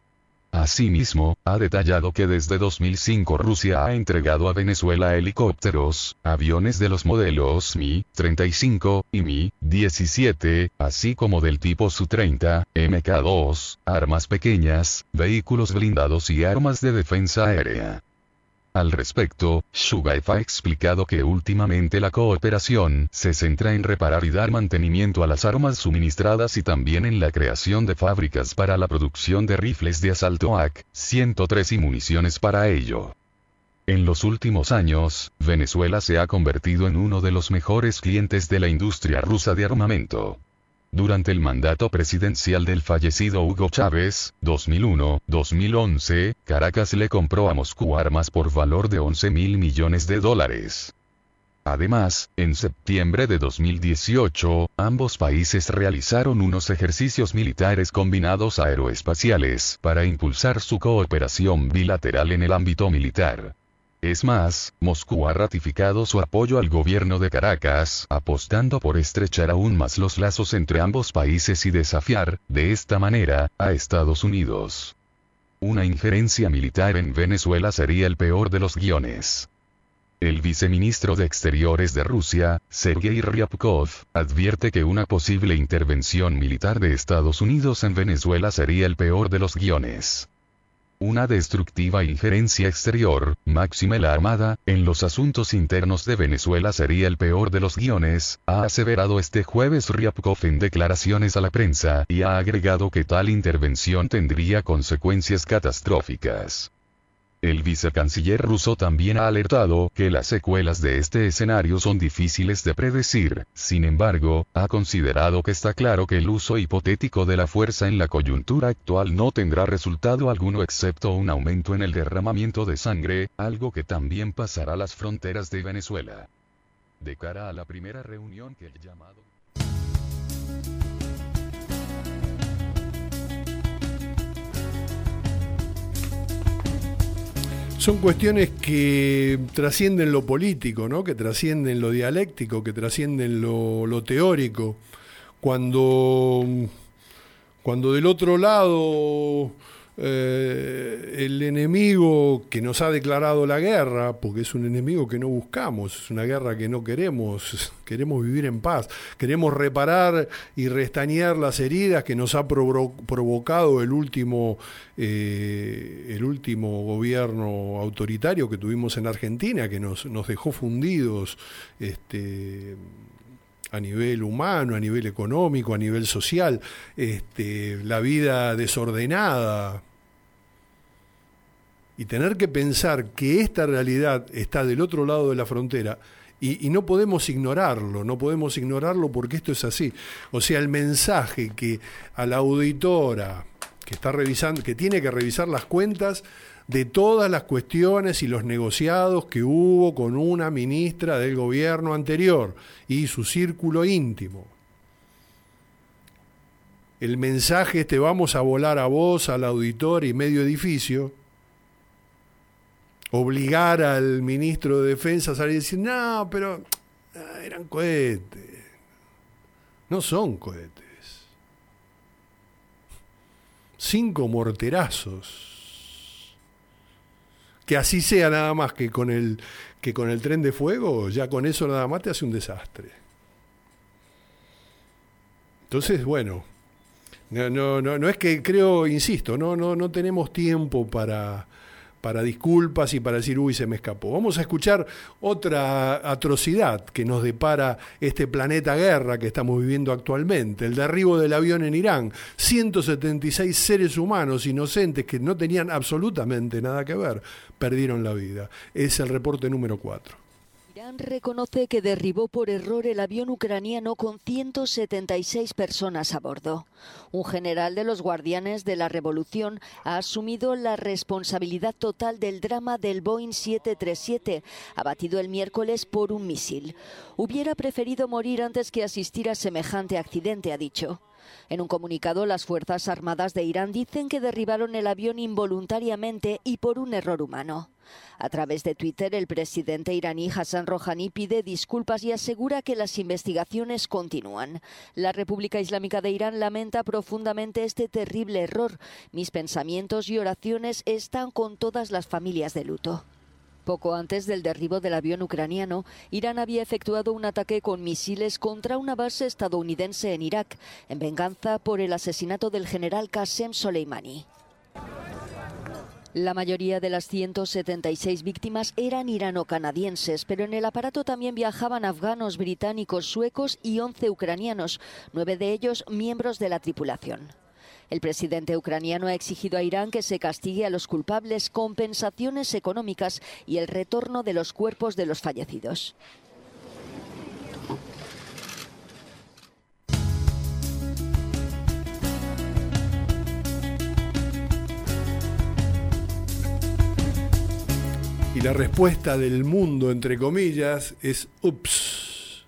Asimismo, ha detallado que desde dos mil cinco Rusia ha entregado a Venezuela helicópteros, aviones de los modelos Mi treinta y cinco y Mi diecisiete, así como del tipo Su treinta, M K dos, armas pequeñas, vehículos blindados y armas de defensa aérea. Al respecto, Shugaev ha explicado que últimamente la cooperación se centra en reparar y dar mantenimiento a las armas suministradas y también en la creación de fábricas para la producción de rifles de asalto A K ciento tres y municiones para ello. En los últimos años, Venezuela se ha convertido en uno de los mejores clientes de la industria rusa de armamento. Durante el mandato presidencial del fallecido Hugo Chávez, dos mil uno a dos mil once, Caracas le compró a Moscú armas por valor de once mil millones de dólares. Además, en septiembre de dos mil dieciocho, ambos países realizaron unos ejercicios militares combinados aeroespaciales para impulsar su cooperación bilateral en el ámbito militar. Es más, Moscú ha ratificado su apoyo al gobierno de Caracas, apostando por estrechar aún más los lazos entre ambos países y desafiar, de esta manera, a Estados Unidos. Una injerencia militar en Venezuela sería el peor de los guiones. El viceministro de Exteriores de Rusia, Sergei Ryabkov, advierte que una posible intervención militar de Estados Unidos en Venezuela sería el peor de los guiones. Una destructiva injerencia exterior, máxime la Armada, en los asuntos internos de Venezuela sería el peor de los guiones, ha aseverado este jueves Ryabkov en declaraciones a la prensa, y ha agregado que tal intervención tendría consecuencias catastróficas. El vicecanciller ruso también ha alertado que las secuelas de este escenario son difíciles de predecir, sin embargo, ha considerado que está claro que el uso hipotético de la fuerza en la coyuntura actual no tendrá resultado alguno excepto un aumento en el derramamiento de sangre, algo que también pasará las fronteras de Venezuela. De cara a la primera reunión que el llamado... Son cuestiones que trascienden lo político, ¿no? Que trascienden lo dialéctico, que trascienden lo, lo teórico. Cuando, cuando del otro lado eh, el enemigo que nos ha declarado la guerra, porque es un enemigo que no buscamos, es una guerra que no queremos, queremos vivir en paz, queremos reparar y restañar las heridas que nos ha provo- provocado el último, eh, el último gobierno autoritario que tuvimos en Argentina, que nos, nos dejó fundidos este, a nivel humano, a nivel económico, a nivel social, este, la vida desordenada. y tener que pensar que esta realidad está del otro lado de la frontera, y, y no podemos ignorarlo, no podemos ignorarlo porque esto es así. O sea, el mensaje que a la auditora que está revisando, que tiene que revisar las cuentas de todas las cuestiones y los negociados que hubo con una ministra del gobierno anterior y su círculo íntimo. El mensaje es: te vamos a volar a vos, al auditor y medio edificio. Obligar al ministro de Defensa a salir y decir: no, pero ah, eran cohetes. No son cohetes. Cinco morterazos. Que así sea nada más que con el que con el tren de fuego, ya con eso nada más te hace un desastre. Entonces, bueno, no, no, no, no es que creo, insisto, no, no, no tenemos tiempo para, para disculpas y para decir, uy, se me escapó. Vamos a escuchar otra atrocidad que nos depara este planeta guerra que estamos viviendo actualmente, el derribo del avión en Irán. ciento setenta y seis seres humanos inocentes que no tenían absolutamente nada que ver, perdieron la vida. Es el reporte número cuatro. Irán reconoce que derribó por error el avión ucraniano con ciento setenta y seis personas a bordo. Un general de los Guardianes de la Revolución ha asumido la responsabilidad total del drama del Boeing siete treinta y siete, abatido el miércoles por un misil. Hubiera preferido morir antes que asistir a semejante accidente, ha dicho. En un comunicado, las Fuerzas Armadas de Irán dicen que derribaron el avión involuntariamente y por un error humano. A través de Twitter, el presidente iraní Hassan Rouhani pide disculpas y asegura que las investigaciones continúan. La República Islámica de Irán lamenta profundamente este terrible error. Mis pensamientos y oraciones están con todas las familias de luto. Poco antes del derribo del avión ucraniano, Irán había efectuado un ataque con misiles contra una base estadounidense en Irak, en venganza por el asesinato del general Qasem Soleimani. La mayoría de las ciento setenta y seis víctimas eran irano-canadienses, pero en el aparato también viajaban afganos, británicos, suecos y once ucranianos, nueve de ellos miembros de la tripulación. El presidente ucraniano ha exigido a Irán que se castigue a los culpables, compensaciones económicas y el retorno de los cuerpos de los fallecidos. Y la respuesta del mundo, entre comillas, es ups.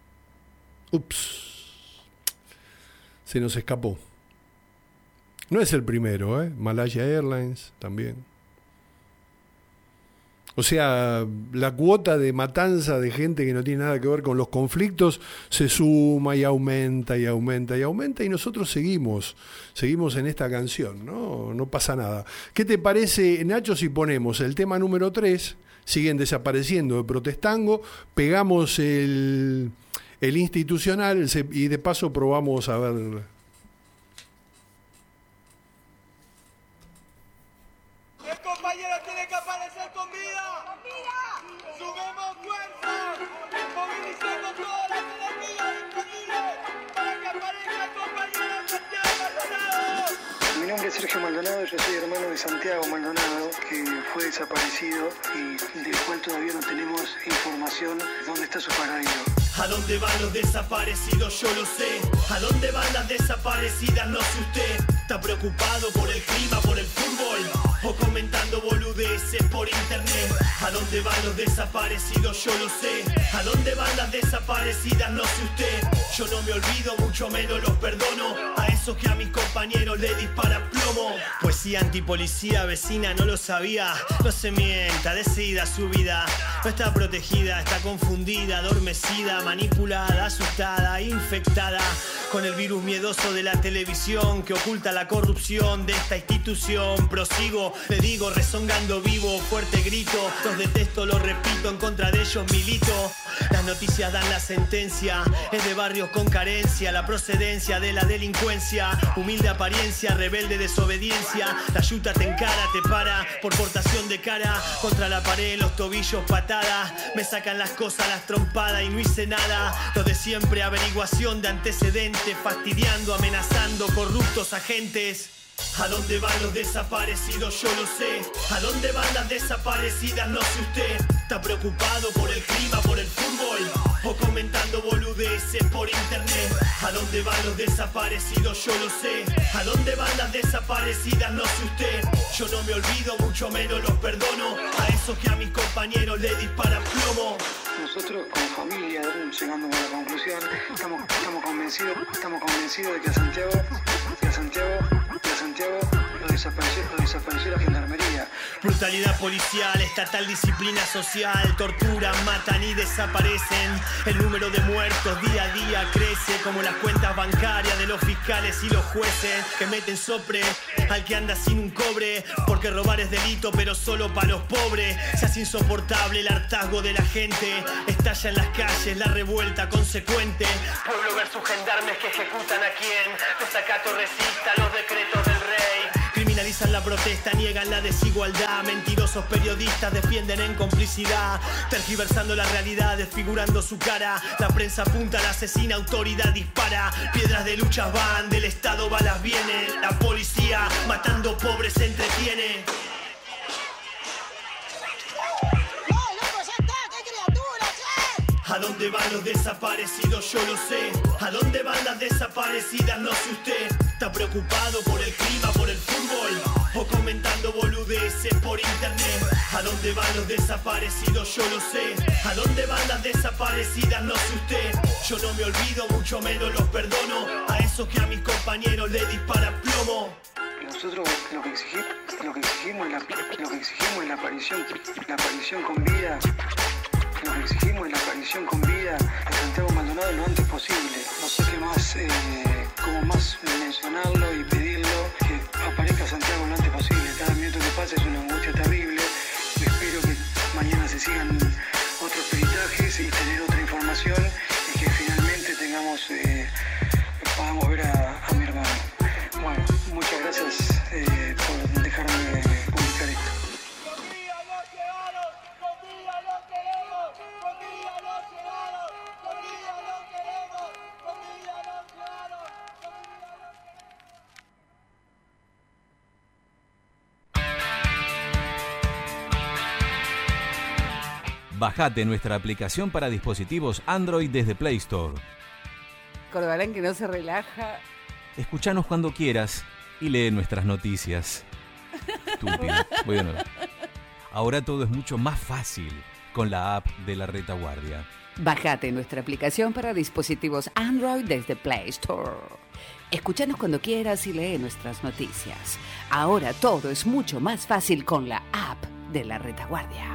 Ups. Se nos escapó. No es el primero, ¿eh? Malaysia Airlines también. O sea, la cuota de matanza de gente que no tiene nada que ver con los conflictos se suma y aumenta y aumenta y aumenta y nosotros seguimos, seguimos en esta canción, ¿no? No pasa nada. ¿Qué te parece, Nacho, si ponemos el tema número tres, siguen desapareciendo de Protestango, pegamos el, el institucional el, y de paso probamos a ver... Sergio Maldonado, yo soy hermano de Santiago Maldonado, que fue desaparecido y del cual todavía no tenemos información de dónde está su paraíso. ¿A dónde van los desaparecidos? Yo lo sé. ¿A dónde van las desaparecidas? No sé usted. ¿Está preocupado por el clima, por el fútbol? ¿O comentando boludeces por internet? ¿A dónde van los desaparecidos? Yo lo sé. ¿A dónde van las desaparecidas? No sé usted. Yo no me olvido, mucho menos los perdono. A esos que a mis compañeros le disparan plomo. Poesía antipolicía, vecina, no lo sabía. No se mienta, decidida su vida. No está protegida, está confundida, adormecida, manipulada, asustada, infectada con el virus miedoso de la televisión que oculta la corrupción de esta institución. Prosigo, le digo, rezongando vivo, fuerte grito. Los detesto, lo repito, en contra de ellos milito. Las noticias dan la sentencia, es de barrios con carencia, la procedencia de la delincuencia, humilde apariencia, rebelde desobediencia. La yuta te encara, te para, por portación de cara, contra la pared, los tobillos patada. Me sacan las cosas, las trompadas y no hice nada. Lo de siempre, averiguación de antecedentes, fastidiando, amenazando, corruptos agentes. ¿A dónde van los desaparecidos? Yo lo sé. ¿A dónde van las desaparecidas? No sé usted. ¿Está preocupado por el clima, por el fútbol? ¿O comentando boludeces por internet? ¿A dónde van los desaparecidos? Yo lo sé. ¿A dónde van las desaparecidas? No sé usted. Yo no me olvido, mucho menos los perdono. A esos que a mis compañeros le disparan plomo. Nosotros como familia, llegando a la conclusión, estamos, estamos convencidos, estamos convencidos de que a Santiago, que a Santiago, que a Santiago lo desapareció, lo desapareció la gendarmería. Brutalidad policial, estatal disciplina social, torturan, matan y desaparecen. El número de muertos día a día crece, como las cuentas bancarias de los fiscales y los jueces que meten sopre al que anda sin un cobre, porque robar es delito pero solo para los pobres. Se hace insoportable el hartazgo de la gente, estalla en las calles la revuelta consecuente. Pueblo versus gendarmes que ejecutan a quien desacato resista los decretos del rey. Criminalizan la protesta, niegan la desigualdad. Mentirosos periodistas defienden en complicidad, tergiversando la realidad, desfigurando su cara. La prensa apunta a la asesina, autoridad dispara. Piedras de luchas van, del Estado balas vienen. La policía matando pobres se entretiene. ¿A dónde van los desaparecidos? Yo lo sé. ¿A dónde van las desaparecidas? No sé usted. ¿Está preocupado por el clima, por el fútbol? ¿O comentando boludeces por internet? ¿A dónde van los desaparecidos? Yo lo sé. ¿A dónde van las desaparecidas? No sé usted. Yo no me olvido, mucho menos los perdono. A esos que a mis compañeros le disparan plomo. Nosotros lo que exigimos, lo que exigimos es la, lo que exigimos es la aparición, la aparición con vida. Lo que exigimos es la aparición con vida de Santiago Maldonado lo antes posible. No sé qué más, eh, cómo más mencionarlo y pedirlo, que aparezca Santiago lo antes posible. Cada minuto que pasa es una angustia terrible. Espero que mañana se sigan otros peritajes y tener otra información y que finalmente tengamos, eh, podamos ver a, a mi hermano. Bueno, muchas gracias eh, por dejarme publicar esto. Bajate nuestra aplicación para dispositivos Android desde Play Store. Corbalán que no se relaja. Escuchanos cuando quieras y lee nuestras noticias. Estúpido. Voy de nuevo. Ahora todo es mucho más fácil con la app de La Retaguardia. Bajate nuestra aplicación para dispositivos Android desde Play Store. Escúchanos cuando quieras y lee nuestras noticias. Ahora todo es mucho más fácil con la app de La Retaguardia.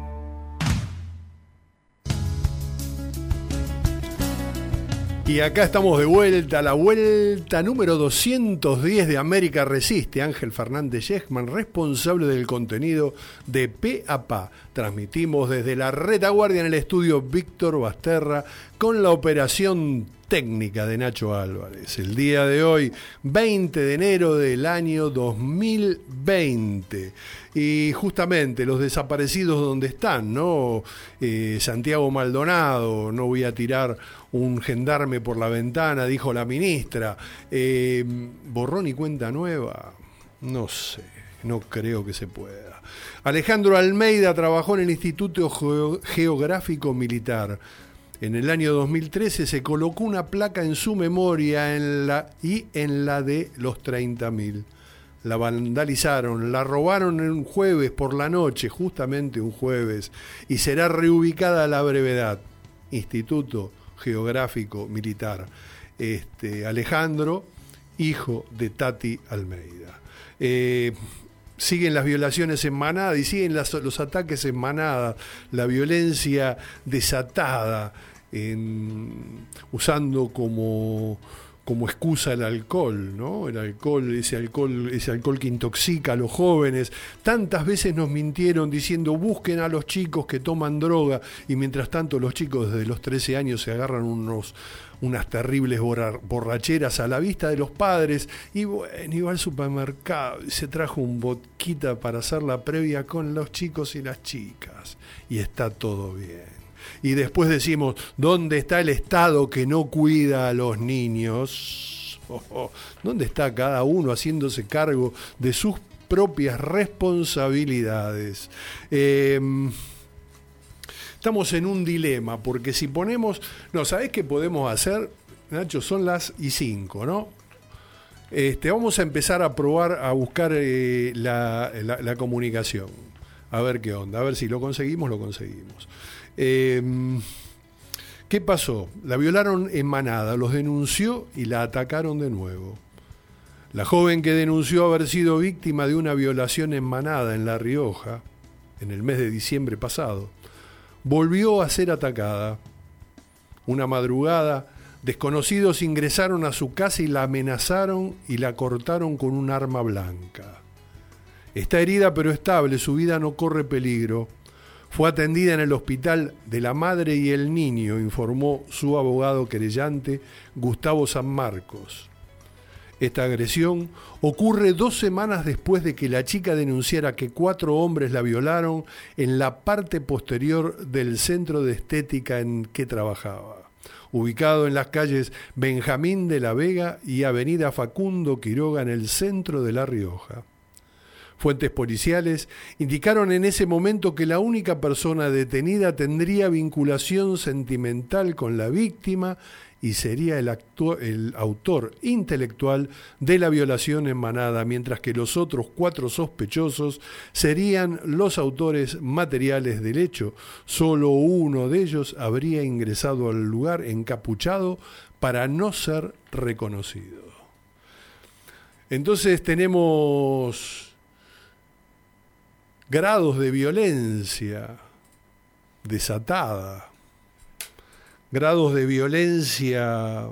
Y acá estamos de vuelta, la vuelta número doscientos diez de América Resiste. Ángel Fernández Yechman, responsable del contenido de Pe a Pa. Transmitimos desde La Retaguardia en el estudio Víctor Basterra con la operación técnica de Nacho Álvarez. El día de hoy, veinte de enero del año dos mil veinte. Y justamente los desaparecidos donde están, ¿no? Eh, Santiago Maldonado, no voy a tirar un gendarme por la ventana, dijo la ministra. Eh, borrón y cuenta nueva, no sé, no creo que se pueda. Alejandro Almeida trabajó en el Instituto Geográfico Militar. En el año dos mil trece se colocó una placa en su memoria en la, y en la de los treinta mil. La vandalizaron, la robaron un jueves por la noche, justamente un jueves, y será reubicada a la brevedad. Instituto Geográfico Militar. Este, Alejandro, hijo de Tati Almeida. Eh, siguen las violaciones en manada y siguen las, los ataques en manada, la violencia desatada, en, usando como... como excusa el alcohol, ¿no? El alcohol, ese alcohol, ese alcohol que intoxica a los jóvenes. Tantas veces nos mintieron diciendo busquen a los chicos que toman droga y mientras tanto los chicos desde los trece años se agarran unos, unas terribles borracheras a la vista de los padres y bueno, iba al supermercado y se trajo un vodquita para hacer la previa con los chicos y las chicas y está todo bien. Y después decimos, ¿dónde está el Estado que no cuida a los niños? ¿Dónde está cada uno haciéndose cargo de sus propias responsabilidades? Eh, estamos en un dilema, porque si ponemos... No, ¿sabés qué podemos hacer, Nacho? Son las y cinco, ¿no? Este, vamos a empezar a probar a buscar eh, la, la, la comunicación. A ver qué onda, a ver si lo conseguimos, lo conseguimos. Eh, ¿Qué pasó? La violaron en manada, los denunció y la atacaron de nuevo. La joven que denunció haber sido víctima de una violación en manada en La Rioja, en el mes de diciembre pasado, volvió a ser atacada. Una madrugada, desconocidos ingresaron a su casa y la amenazaron y la cortaron con un arma blanca. Está herida pero estable, su vida no corre peligro. Fue atendida en el hospital de la madre y el niño, informó su abogado querellante, Gustavo San Marcos. Esta agresión ocurre dos semanas después de que la chica denunciara que cuatro hombres la violaron en la parte posterior del centro de estética en que trabajaba, ubicado en las calles Benjamín de la Vega y Avenida Facundo Quiroga en el centro de La Rioja. Fuentes policiales indicaron en ese momento que la única persona detenida tendría vinculación sentimental con la víctima y sería el, actu- el autor intelectual de la violación en manada, mientras que los otros cuatro sospechosos serían los autores materiales del hecho. Solo uno de ellos habría ingresado al lugar encapuchado para no ser reconocido. Entonces tenemos grados de violencia desatada, grados de violencia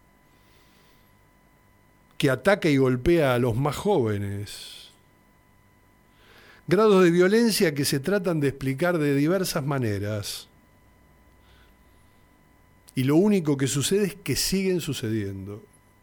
que ataca y golpea a los más jóvenes, grados de violencia que se tratan de explicar de diversas maneras, y lo único que sucede es que siguen sucediendo.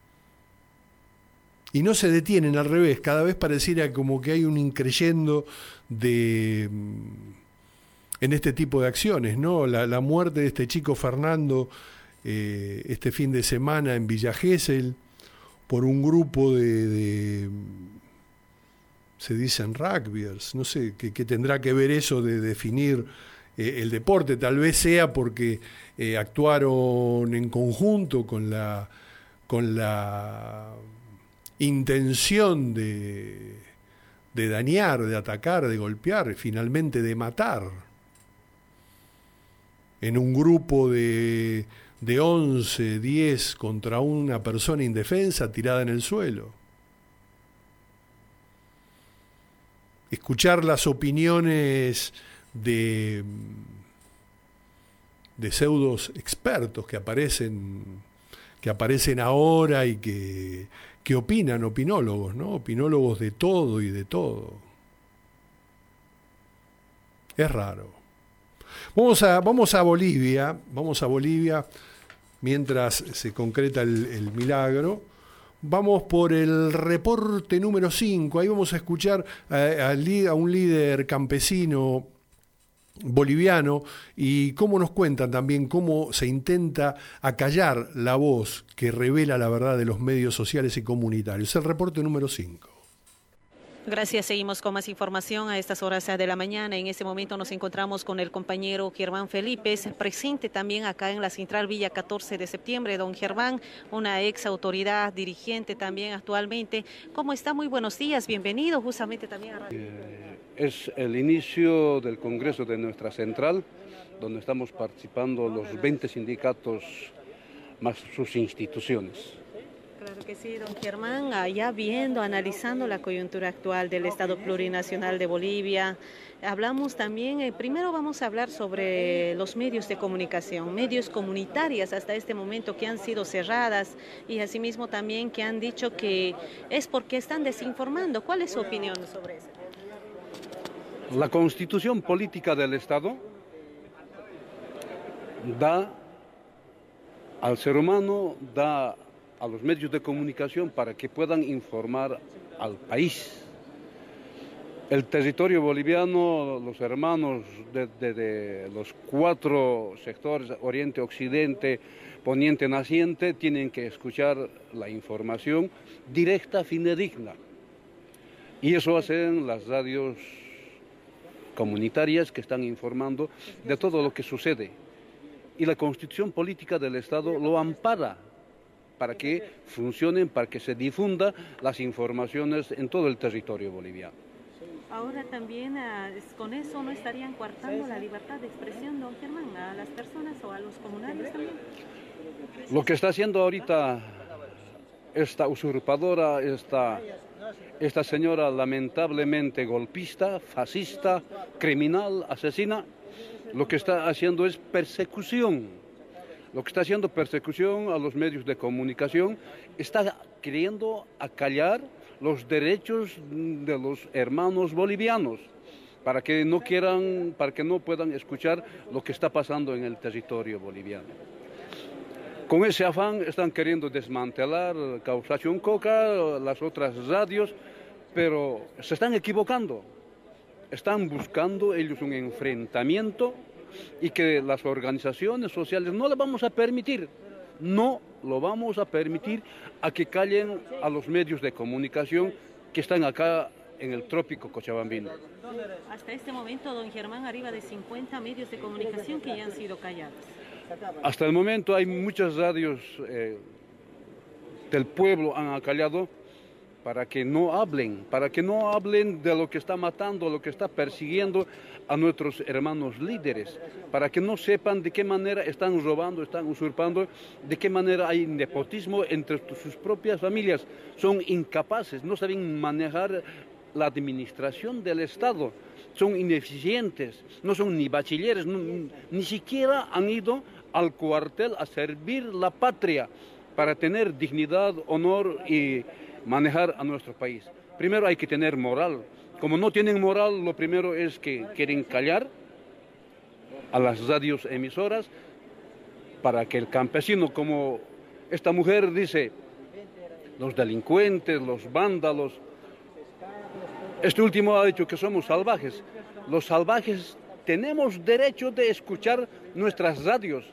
Y no se detienen, al revés, cada vez pareciera como que hay un increyendo de, en este tipo de acciones, ¿no? La, la muerte de este chico Fernando eh, este fin de semana en Villa Gesell por un grupo de, de se dicen rugbyers, no sé, ¿qué, qué tendrá que ver eso de definir eh, el deporte? Tal vez sea porque eh, actuaron en conjunto con la, con la intención de, de dañar, de atacar, de golpear, finalmente de matar, en un grupo de, de once, diez contra una persona indefensa tirada en el suelo. Escuchar las opiniones de, de pseudos expertos que aparecen, que aparecen ahora y que que opinan, opinólogos, ¿no? Opinólogos de todo y de todo. Es raro. Vamos a, vamos a Bolivia, vamos a Bolivia mientras se concreta el, el milagro. Vamos por el reporte número cinco. Ahí vamos a escuchar a, a, a un líder campesino boliviano y cómo nos cuentan también cómo se intenta acallar la voz que revela la verdad de los medios sociales y comunitarios. El reporte número cinco. Gracias, seguimos con más información a estas horas de la mañana. En este momento nos encontramos con el compañero Germán Felipe, presente también acá en la Central Villa catorce de septiembre. Don Germán, una ex autoridad, dirigente también actualmente. ¿Cómo está? Muy buenos días, bienvenido justamente también a Radio. Eh, es el inicio del Congreso de nuestra Central, donde estamos participando los veinte sindicatos más sus instituciones. Claro que sí, don Germán, allá viendo, analizando la coyuntura actual del Estado Plurinacional de Bolivia, hablamos también, eh, primero vamos a hablar sobre los medios de comunicación, medios comunitarias hasta este momento que han sido cerradas y asimismo también que han dicho que es porque están desinformando. ¿Cuál es su opinión sobre eso? La Constitución Política del Estado da al ser humano, da a los medios de comunicación para que puedan informar al país. El territorio boliviano, los hermanos de, de, de los cuatro sectores, oriente, occidente, poniente, naciente, tienen que escuchar la información directa, fidedigna. Y eso hacen las radios comunitarias que están informando de todo lo que sucede. Y la Constitución Política del Estado lo ampara para que funcionen, para que se difunda las informaciones en todo el territorio boliviano. Ahora también con eso no estarían coartando la libertad de expresión, don Germán, a las personas o a los comunarios también. Lo que está haciendo ahorita esta usurpadora, esta, esta señora lamentablemente golpista, fascista, criminal, asesina, lo que está haciendo es persecución. Lo que está haciendo persecución a los medios de comunicación, está queriendo acallar los derechos de los hermanos bolivianos, para que no quieran, para que no puedan escuchar lo que está pasando en el territorio boliviano. Con ese afán están queriendo desmantelar Causación Coca, las otras radios, pero se están equivocando. Están buscando ellos un enfrentamiento y que las organizaciones sociales no le vamos a permitir, no lo vamos a permitir a que callen a los medios de comunicación que están acá en el trópico cochabambino. Hasta este momento, don Germán, arriba de cincuenta medios de comunicación que ya han sido callados. Hasta el momento hay muchas radios eh, del pueblo han acallado para que no hablen, para que no hablen de lo que está matando, lo que está persiguiendo a nuestros hermanos líderes, para que no sepan de qué manera están robando, están usurpando, de qué manera hay nepotismo entre sus propias familias. Son incapaces, no saben manejar la administración del Estado, son ineficientes, no son ni bachilleres, no, ni siquiera han ido al cuartel a servir la patria para tener dignidad, honor y manejar a nuestro país. Primero hay que tener moral. Como no tienen moral, lo primero es que quieren callar a las radios emisoras para que el campesino, como esta mujer dice, los delincuentes, los vándalos, este último ha dicho que somos salvajes. Los salvajes tenemos derecho de escuchar nuestras radios.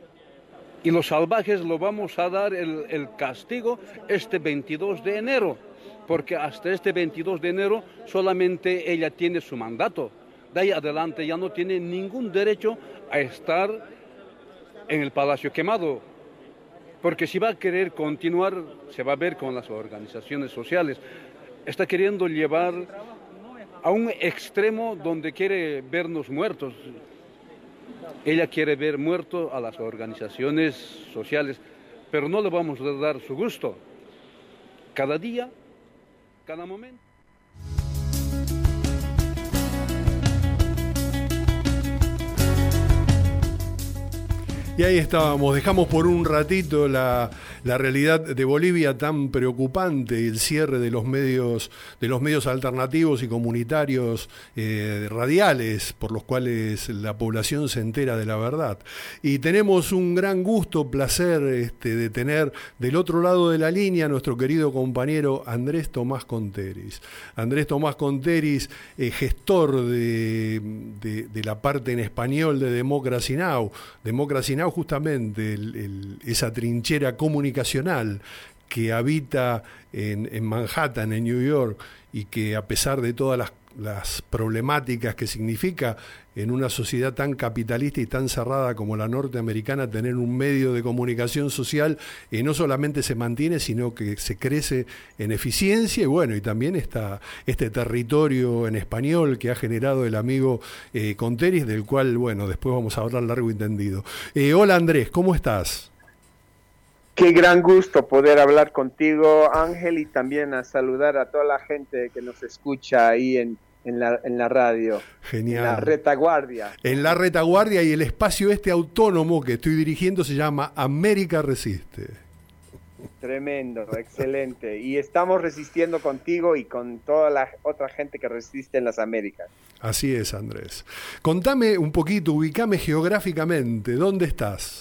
Y los salvajes lo vamos a dar el, el castigo este veintidós de enero, porque hasta este veintidós de enero solamente ella tiene su mandato. De ahí adelante ya no tiene ningún derecho a estar en el Palacio Quemado, porque si va a querer continuar, se va a ver con las organizaciones sociales. Está queriendo llevar a un extremo donde quiere vernos muertos. Ella quiere ver muertos a las organizaciones sociales, pero no le vamos a dar su gusto. Cada día, cada momento. Y ahí estábamos, dejamos por un ratito la, la realidad de Bolivia tan preocupante, el cierre de los medios, de los medios alternativos y comunitarios eh, radiales, por los cuales la población se entera de la verdad. Y tenemos un gran gusto, placer este, de tener del otro lado de la línea a nuestro querido compañero Andrés Tomás Conteris. Andrés Tomás Conteris, eh, gestor de, de, de la parte en español de Democracy Now! Democracy Now! Justamente el, el, esa trinchera comunicacional que habita en, en Manhattan, en New York, y que a pesar de todas las, las problemáticas que significa en una sociedad tan capitalista y tan cerrada como la norteamericana tener un medio de comunicación social, eh, no solamente se mantiene, sino que se crece en eficiencia, y bueno, y también está este territorio en español que ha generado el amigo eh, Conteris, del cual, bueno, después vamos a hablar largo y tendido. Eh, hola Andrés, ¿cómo estás? Qué gran gusto poder hablar contigo, Ángel, y también a saludar a toda la gente que nos escucha ahí en En la, en la radio. Genial. En la retaguardia. En la retaguardia, y el espacio este autónomo que estoy dirigiendo se llama América Resiste. Tremendo, excelente. Y estamos resistiendo contigo y con toda la otra gente que resiste en las Américas. Así es, Andrés. Contame un poquito, ubicame geográficamente, ¿dónde estás?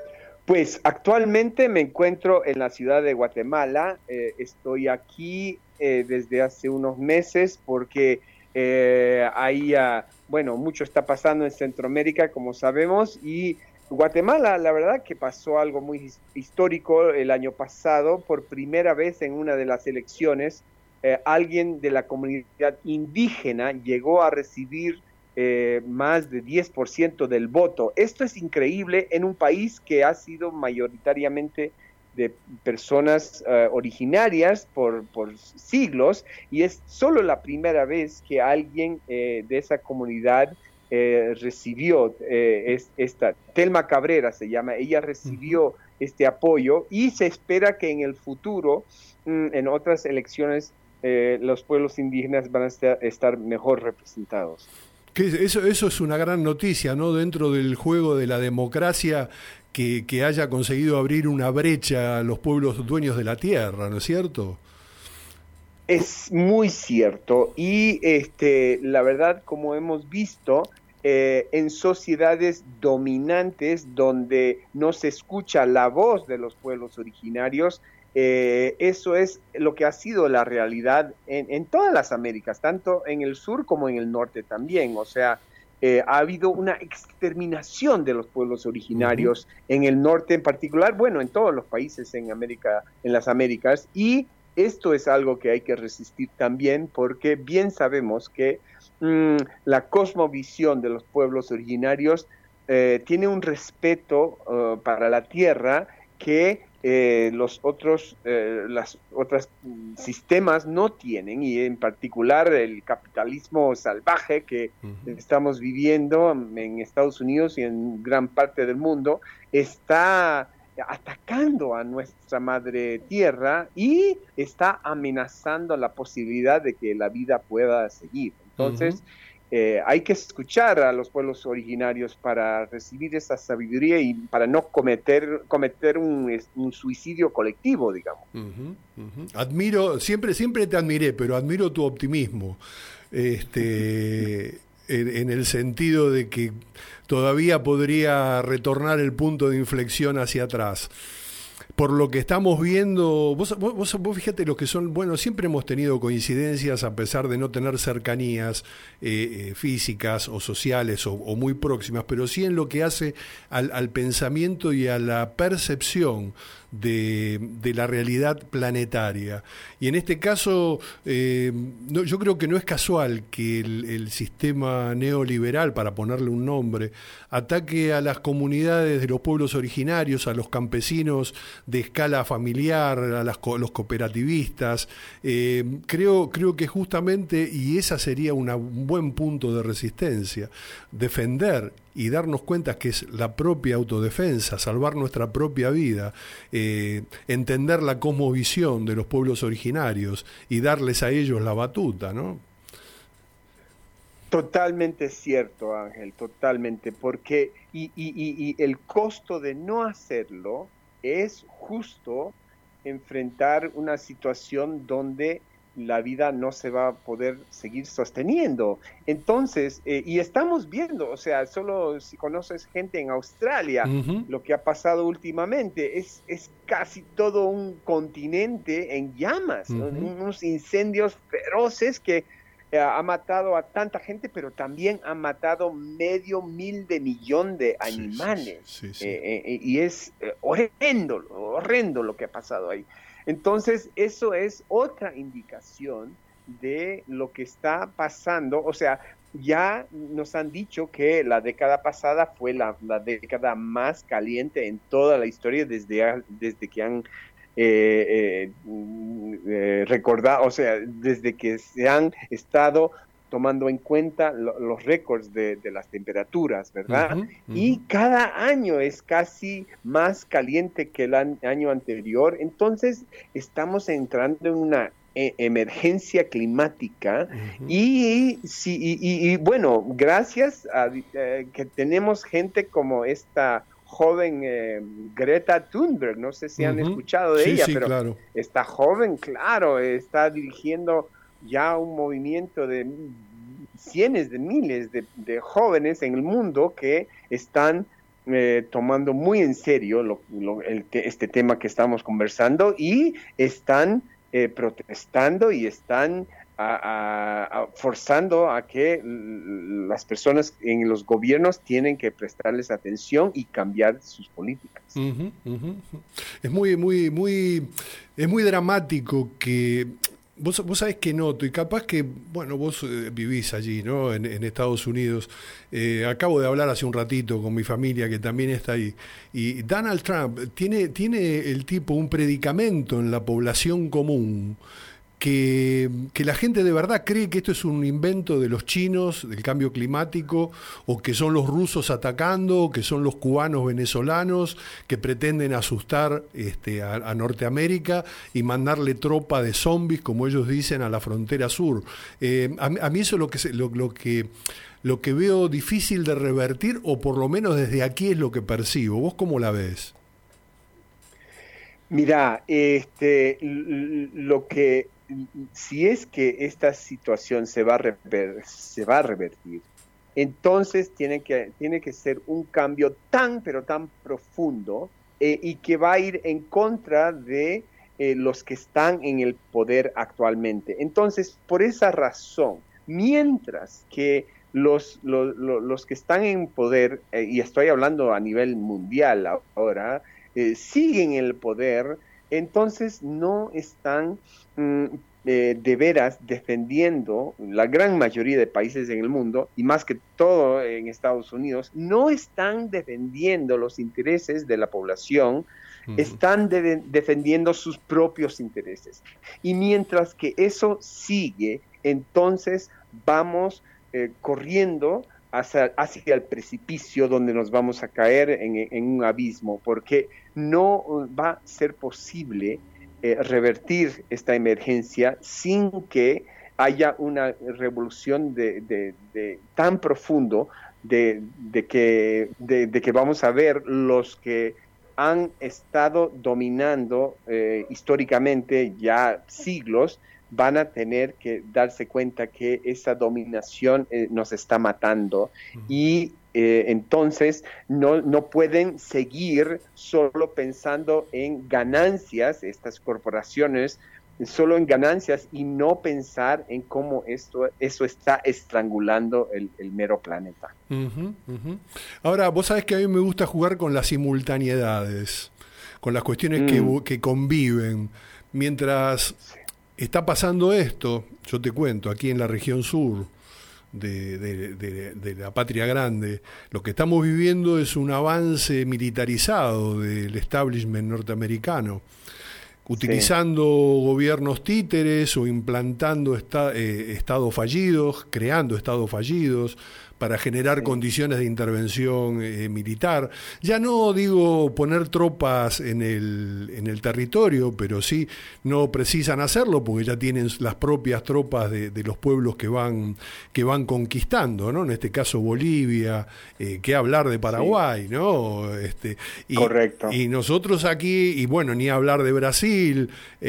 Pues actualmente me encuentro en la ciudad de Guatemala. Eh, estoy aquí eh, desde hace unos meses porque eh, ahí, uh, bueno, mucho está pasando en Centroamérica, como sabemos, y Guatemala, la verdad que pasó algo muy histórico el año pasado. Por primera vez en una de las elecciones, eh, alguien de la comunidad indígena llegó a recibir eh, más de diez por ciento del voto. Esto es increíble en un país que ha sido mayoritariamente de personas uh, originarias por, por siglos, y es solo la primera vez que alguien eh, de esa comunidad Eh, recibió eh, es, esta, Telma Cabrera se llama, ella recibió uh-huh. este apoyo, y se espera que en el futuro, mm, en otras elecciones, eh, los pueblos indígenas van a estar, estar mejor representados. Que eso, eso es una gran noticia, ¿no? Dentro del juego de la democracia, que, que haya conseguido abrir una brecha a los pueblos dueños de la tierra, ¿no es cierto? Es muy cierto, y este, la verdad, como hemos visto, eh, en sociedades dominantes donde no se escucha la voz de los pueblos originarios, eh, eso es lo que ha sido la realidad en, en todas las Américas, tanto en el sur como en el norte también. O sea, eh, ha habido una exterminación de los pueblos originarios uh-huh. en el norte en particular, bueno, en todos los países en América, en las Américas, y esto es algo que hay que resistir también, porque bien sabemos que mmm, la cosmovisión de los pueblos originarios eh, tiene un respeto uh, para la tierra que eh, los otros eh, las otros sistemas no tienen, y en particular el capitalismo salvaje que uh-huh. estamos viviendo en Estados Unidos y en gran parte del mundo está atacando a nuestra madre tierra y está amenazando la posibilidad de que la vida pueda seguir. Entonces, uh-huh. eh, hay que escuchar a los pueblos originarios para recibir esa sabiduría y para no cometer cometer un, un suicidio colectivo, digamos. Uh-huh, uh-huh. Admiro, siempre, siempre te admiré, pero admiro tu optimismo. Este... En, en el sentido de que todavía podría retornar el punto de inflexión hacia atrás. Por lo que estamos viendo, vos, vos, vos fíjate lo que son, bueno, siempre hemos tenido coincidencias a pesar de no tener cercanías eh, eh, físicas o sociales o, o muy próximas, pero sí en lo que hace al, al pensamiento y a la percepción de, de la realidad planetaria. Y en este caso, eh, no, yo creo que no es casual que el, el sistema neoliberal, para ponerle un nombre, ataque a las comunidades de los pueblos originarios, a los campesinos de escala familiar, a las, los cooperativistas. Eh, creo, creo que justamente, y esa sería una, un buen punto de resistencia, defender y darnos cuenta que es la propia autodefensa, salvar nuestra propia vida, eh, entender la cosmovisión de los pueblos originarios y darles a ellos la batuta, ¿no? Totalmente cierto, Ángel, totalmente, porque y, y, y, y el costo de no hacerlo es justo enfrentar una situación donde la vida no se va a poder seguir sosteniendo. Entonces, eh, y estamos viendo, o sea, solo si conoces gente en Australia, uh-huh. lo que ha pasado últimamente es, es casi todo un continente en llamas, uh-huh. ¿no? Unos incendios feroces que eh, ha matado a tanta gente, pero también ha matado medio mil de millón de animales. Sí, sí, sí, sí. Eh, eh, y es eh, horrendo, horrendo lo que ha pasado ahí. Entonces, eso es otra indicación de lo que está pasando. O sea, ya nos han dicho que la década pasada fue la, la década más caliente en toda la historia desde, desde que han eh, eh, eh, recordado, o sea, desde que se han estado tomando en cuenta lo, los récords de, de las temperaturas, ¿verdad? Uh-huh, uh-huh. Y cada año es casi más caliente que el an- año anterior, entonces estamos entrando en una e- emergencia climática uh-huh. y, sí, y, y, y bueno, gracias a eh, que tenemos gente como esta joven eh, Greta Thunberg, no sé si han uh-huh. escuchado de sí, ella, sí, pero claro. Esta joven, claro, está dirigiendo ya un movimiento de cientos de miles de, de jóvenes en el mundo que están eh, tomando muy en serio lo, lo, el te, este tema que estamos conversando y están eh, protestando y están a, a, a forzando a que las personas en los gobiernos tienen que prestarles atención y cambiar sus políticas. Uh-huh, uh-huh. Es muy, muy, muy, es muy dramático que vos, vos sabés que noto, y capaz que, bueno, vos eh, vivís allí, ¿no? En, en Estados Unidos. Eh, acabo de hablar hace un ratito con mi familia que también está ahí. Y Donald Trump tiene, tiene el tipo un predicamento en la población común. Que, que la gente de verdad cree que esto es un invento de los chinos, del cambio climático, o que son los rusos atacando, o que son los cubanos venezolanos que pretenden asustar este, a, a Norteamérica y mandarle tropa de zombies, como ellos dicen, a la frontera sur. Eh, a, a mí eso es lo que, se, lo, lo que lo que veo difícil de revertir, o por lo menos desde aquí es lo que percibo. ¿Vos cómo la ves? Mira, este, lo que si es que esta situación se va a rever, se va a revertir, entonces tiene que, tiene que ser un cambio tan, pero tan profundo eh, y que va a ir en contra de eh, los que están en el poder actualmente. Entonces, por esa razón, mientras que los, los, los que están en poder, eh, y estoy hablando a nivel mundial ahora, eh, siguen el poder, entonces no están mm, eh, de veras defendiendo, la gran mayoría de países en el mundo, y más que todo en Estados Unidos, no están defendiendo los intereses de la población, uh-huh. están de- defendiendo sus propios intereses. Y mientras que eso sigue, entonces vamos eh, corriendo hacia, hacia el precipicio donde nos vamos a caer en, en un abismo, porque no va a ser posible eh, revertir esta emergencia sin que haya una revolución de, de, de tan profundo de, de, que, de, de que vamos a ver los que han estado dominando eh, históricamente ya siglos, van a tener que darse cuenta que esa dominación eh, nos está matando uh-huh. y eh, entonces no, no pueden seguir solo pensando en ganancias, estas corporaciones, solo en ganancias y no pensar en cómo esto, eso está estrangulando el, el mero planeta. Uh-huh, uh-huh. Ahora, vos sabés que a mí me gusta jugar con las simultaneidades, con las cuestiones mm. que, que conviven, mientras... Está pasando esto, yo te cuento, aquí en la región sur de, de, de, de la Patria Grande, lo que estamos viviendo es un avance militarizado del establishment norteamericano, utilizando sí. gobiernos títeres o implantando esta, eh, estados fallidos, creando estados fallidos, para generar sí. condiciones de intervención eh, militar. Ya no digo poner tropas en el, en el territorio, pero sí no precisan hacerlo porque ya tienen las propias tropas de, de los pueblos que van, que van conquistando, ¿no? En este caso Bolivia, eh, qué hablar de Paraguay, sí. ¿no? Este, y, Correcto. Y nosotros aquí, y bueno, ni hablar de Brasil,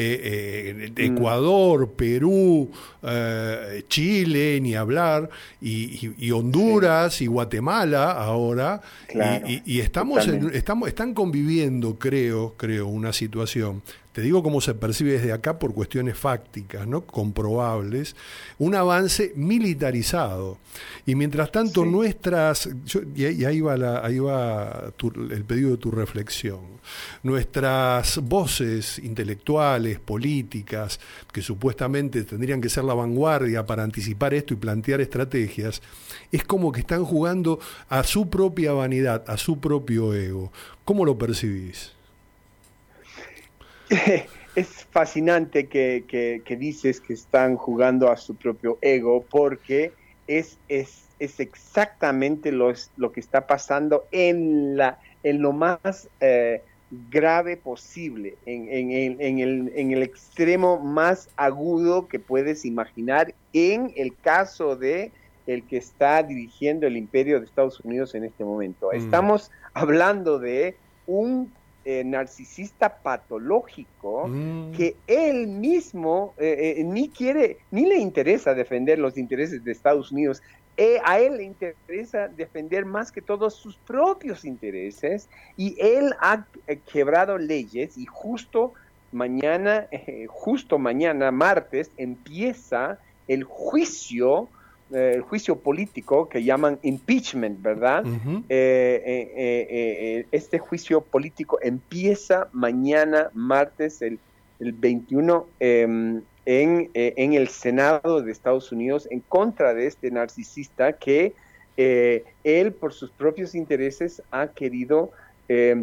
eh, eh, Ecuador, mm. Perú, eh, Chile, ni hablar, y, y, y Honduras, Sí. y Guatemala ahora, claro, y, y, y estamos, en, estamos están conviviendo, creo, creo, una situación, te digo cómo se percibe desde acá por cuestiones fácticas, ¿no? Comprobables, un avance militarizado. Y mientras tanto sí. nuestras, yo, y, y ahí va, la, ahí va tu, el pedido de tu reflexión, nuestras voces intelectuales, políticas, que supuestamente tendrían que ser la vanguardia para anticipar esto y plantear estrategias, es como que están jugando a su propia vanidad, a su propio ego. ¿Cómo lo percibís? Es fascinante que, que, que dices que están jugando a su propio ego, porque es, es, es exactamente lo, lo que está pasando en, la, en lo más eh, grave posible, en, en, en, en, el, en el extremo más agudo que puedes imaginar, en el caso de el que está dirigiendo el imperio de Estados Unidos en este momento. Mm. Estamos hablando de un Eh, narcisista patológico mm. que él mismo eh, eh, ni quiere, ni le interesa defender los intereses de Estados Unidos. Eh, a él le interesa defender más que todos sus propios intereses, y él ha eh, quebrado leyes, y justo mañana, eh, justo mañana, martes, empieza el juicio, eh, el juicio político que llaman impeachment, ¿verdad? Uh-huh. eh, eh, eh, eh, este juicio político empieza mañana, martes, el, el veintiuno, eh, en, eh, en el Senado de Estados Unidos, en contra de este narcisista que eh, él, por sus propios intereses, ha querido eh,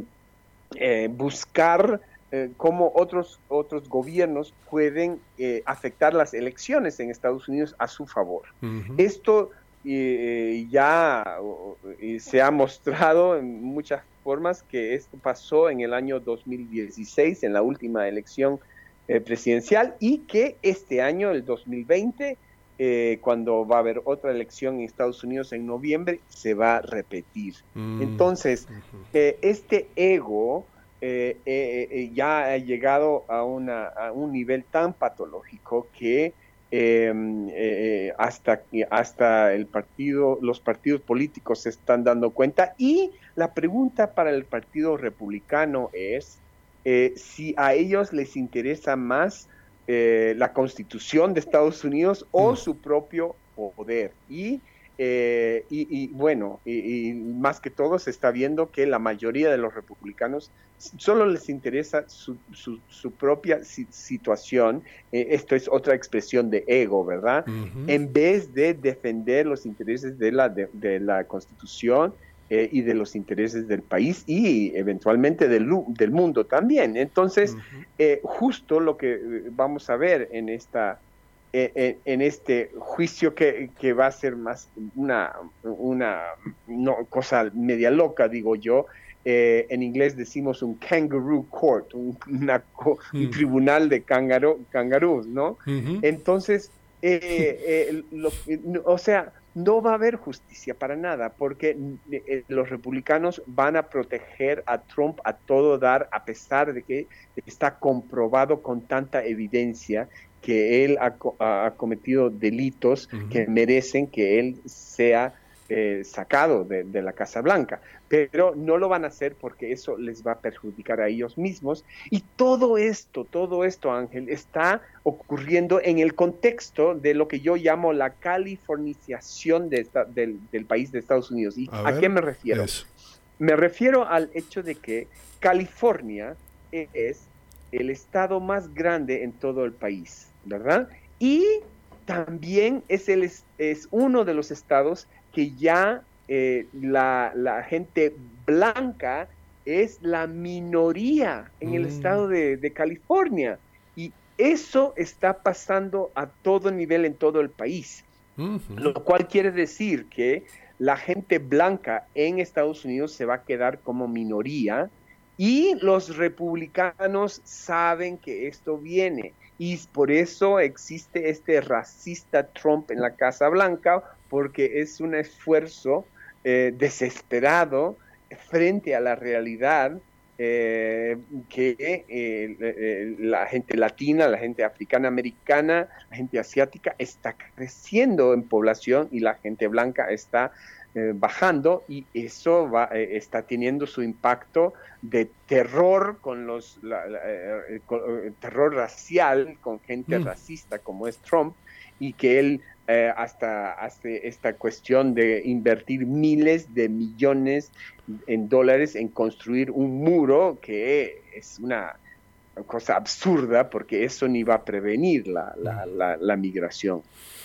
eh, buscar eh, cómo otros, otros gobiernos pueden eh, afectar las elecciones en Estados Unidos a su favor. Uh-huh. Esto eh, ya eh, se ha mostrado en muchas formas que esto pasó en el año dos mil dieciséis, en la última elección eh, presidencial, y que este año, el dos mil veinte, eh, cuando va a haber otra elección en Estados Unidos en noviembre, se va a repetir. Mm. Entonces, uh-huh. eh, este ego eh, eh, eh, ya ha llegado a, una, a un nivel tan patológico que eh, eh, hasta, hasta el partido, los partidos políticos se están dando cuenta, y la pregunta para el Partido Republicano es eh, si a ellos les interesa más eh, la Constitución de Estados Unidos o mm. su propio poder. Y, eh, y, y bueno, y, y más que todo se está viendo que la mayoría de los republicanos solo les interesa su, su, su propia si, situación. Eh, esto es otra expresión de ego, ¿verdad? Uh-huh. En vez de defender los intereses de la, de, de la Constitución eh, y de los intereses del país y eventualmente del, del mundo también. Entonces, uh-huh. eh, justo lo que vamos a ver en esta eh, en este juicio que, que va a ser más una, una no, cosa media loca, digo yo. Eh, en inglés decimos un kangaroo court, un, una, un mm. tribunal de cángaro, kangaroos, ¿no? Uh-huh. Entonces, eh, eh, lo, o sea, no va a haber justicia para nada, porque eh, los republicanos van a proteger a Trump a todo dar, a pesar de que está comprobado con tanta evidencia que él ha, ha cometido delitos uh-huh. que merecen que él sea eh, sacado de, de la Casa Blanca. Pero no lo van a hacer porque eso les va a perjudicar a ellos mismos. Y todo esto, todo esto, Ángel, está ocurriendo en el contexto de lo que yo llamo la californización de esta, del, del país de Estados Unidos. ¿Y a, a qué me refiero? Eso. Me refiero al hecho de que California es el estado más grande en todo el país, ¿verdad? Y también es, el, es uno de los estados que ya eh, la, la gente blanca es la minoría en mm. el estado de, de California. Y eso está pasando a todo nivel en todo el país. Uh-huh. Lo cual quiere decir que la gente blanca en Estados Unidos se va a quedar como minoría, y los republicanos saben que esto viene, y por eso existe este racista Trump en la Casa Blanca, porque es un esfuerzo eh, desesperado frente a la realidad eh, que eh, eh, la gente latina, la gente africana americana, la gente asiática está creciendo en población y la gente blanca está Eh, bajando, y eso va, eh, está teniendo su impacto de terror con los la, la, eh, con, eh, terror racial con gente mm. racista como es Trump, y que él eh, hasta hace esta cuestión de invertir miles de millones en dólares en construir un muro que es una cosa absurda, porque eso ni va a prevenir la, la, la, la migración.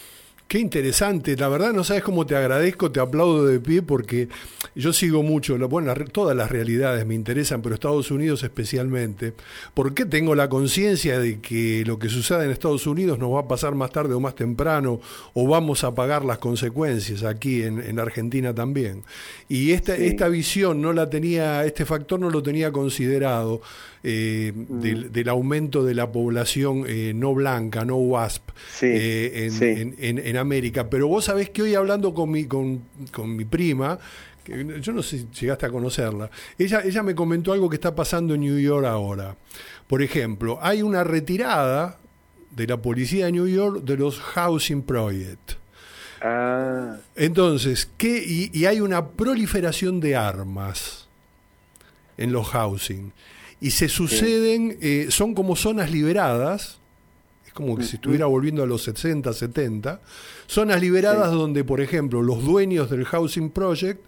Qué interesante, la verdad no sabes cómo te agradezco, te aplaudo de pie, porque yo sigo mucho, bueno, todas las realidades me interesan, pero Estados Unidos especialmente, porque tengo la conciencia de que lo que sucede en Estados Unidos nos va a pasar más tarde o más temprano, o vamos a pagar las consecuencias aquí en, en Argentina también. Y esta, sí. esta visión no la tenía, este factor no lo tenía considerado, eh, mm. del, del aumento de la población eh, no blanca, no WASP, sí, eh, en, sí. en, en, en América. Pero vos sabés que hoy, hablando con mi, con, con mi prima, que yo no sé si llegaste a conocerla, ella, ella me comentó algo que está pasando en New York ahora. Por ejemplo, hay una retirada de la policía de New York de los Housing Project. Ah. Entonces, ¿qué? Y, y hay una proliferación de armas en los housing. y se suceden, eh, son como zonas liberadas, es como que si estuviera volviendo a los sesenta, setenta, zonas liberadas sí. donde, por ejemplo, los dueños del Housing Project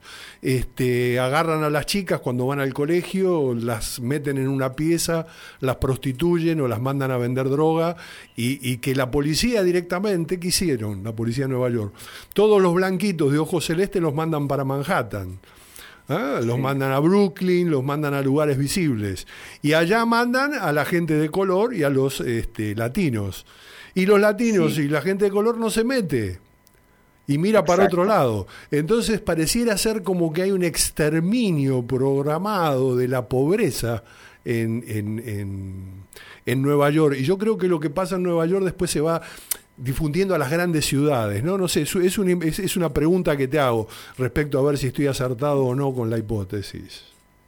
este, agarran a las chicas cuando van al colegio, las meten en una pieza, las prostituyen o las mandan a vender droga, y, y que la policía directamente, ¿qué hicieron? La policía de Nueva York. Todos los blanquitos de ojos celestes los mandan para Manhattan. ¿Ah? Los sí. mandan a Brooklyn, los mandan a lugares visibles. Y allá mandan a la gente de color y a los este, latinos. Y los latinos sí. y la gente de color no se mete. Y mira Exacto. para otro lado. Entonces pareciera ser como que hay un exterminio programado de la pobreza en, en, en, en Nueva York. Y yo creo que lo que pasa en Nueva York después se va difundiendo a las grandes ciudades, ¿no? No sé, es, es, un, es, es una pregunta que te hago respecto a ver si estoy acertado o no con la hipótesis.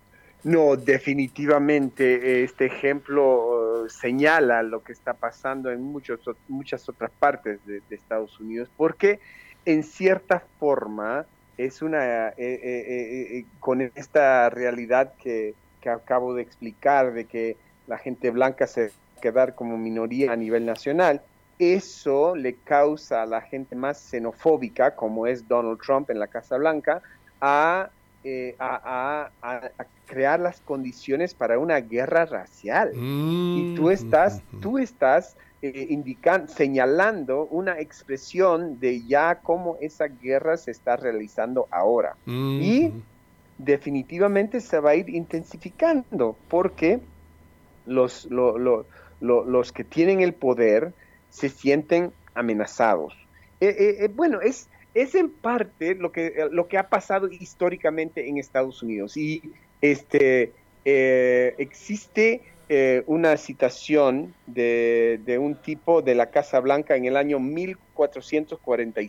No, definitivamente este ejemplo uh, señala lo que está pasando en muchos, muchas otras partes de, de Estados Unidos, porque en cierta forma es una, eh, eh, eh, con esta realidad que, que acabo de explicar, de que la gente blanca se va a quedar como minoría a nivel nacional, eso le causa a la gente más xenofóbica, como es Donald Trump en la Casa Blanca, a, eh, a, a, a crear las condiciones para una guerra racial. Mm. Y tú estás, tú estás eh, indicando, señalando una expresión de ya cómo esa guerra se está realizando ahora. Mm. Y definitivamente se va a ir intensificando, porque los, lo, lo, lo, los que tienen el poder se sienten amenazados. Eh, eh, bueno, es, es en parte lo que, lo que ha pasado históricamente en Estados Unidos. Y este, eh, existe eh, una citación de, de un tipo de la Casa Blanca en el año mil novecientos cuarenta y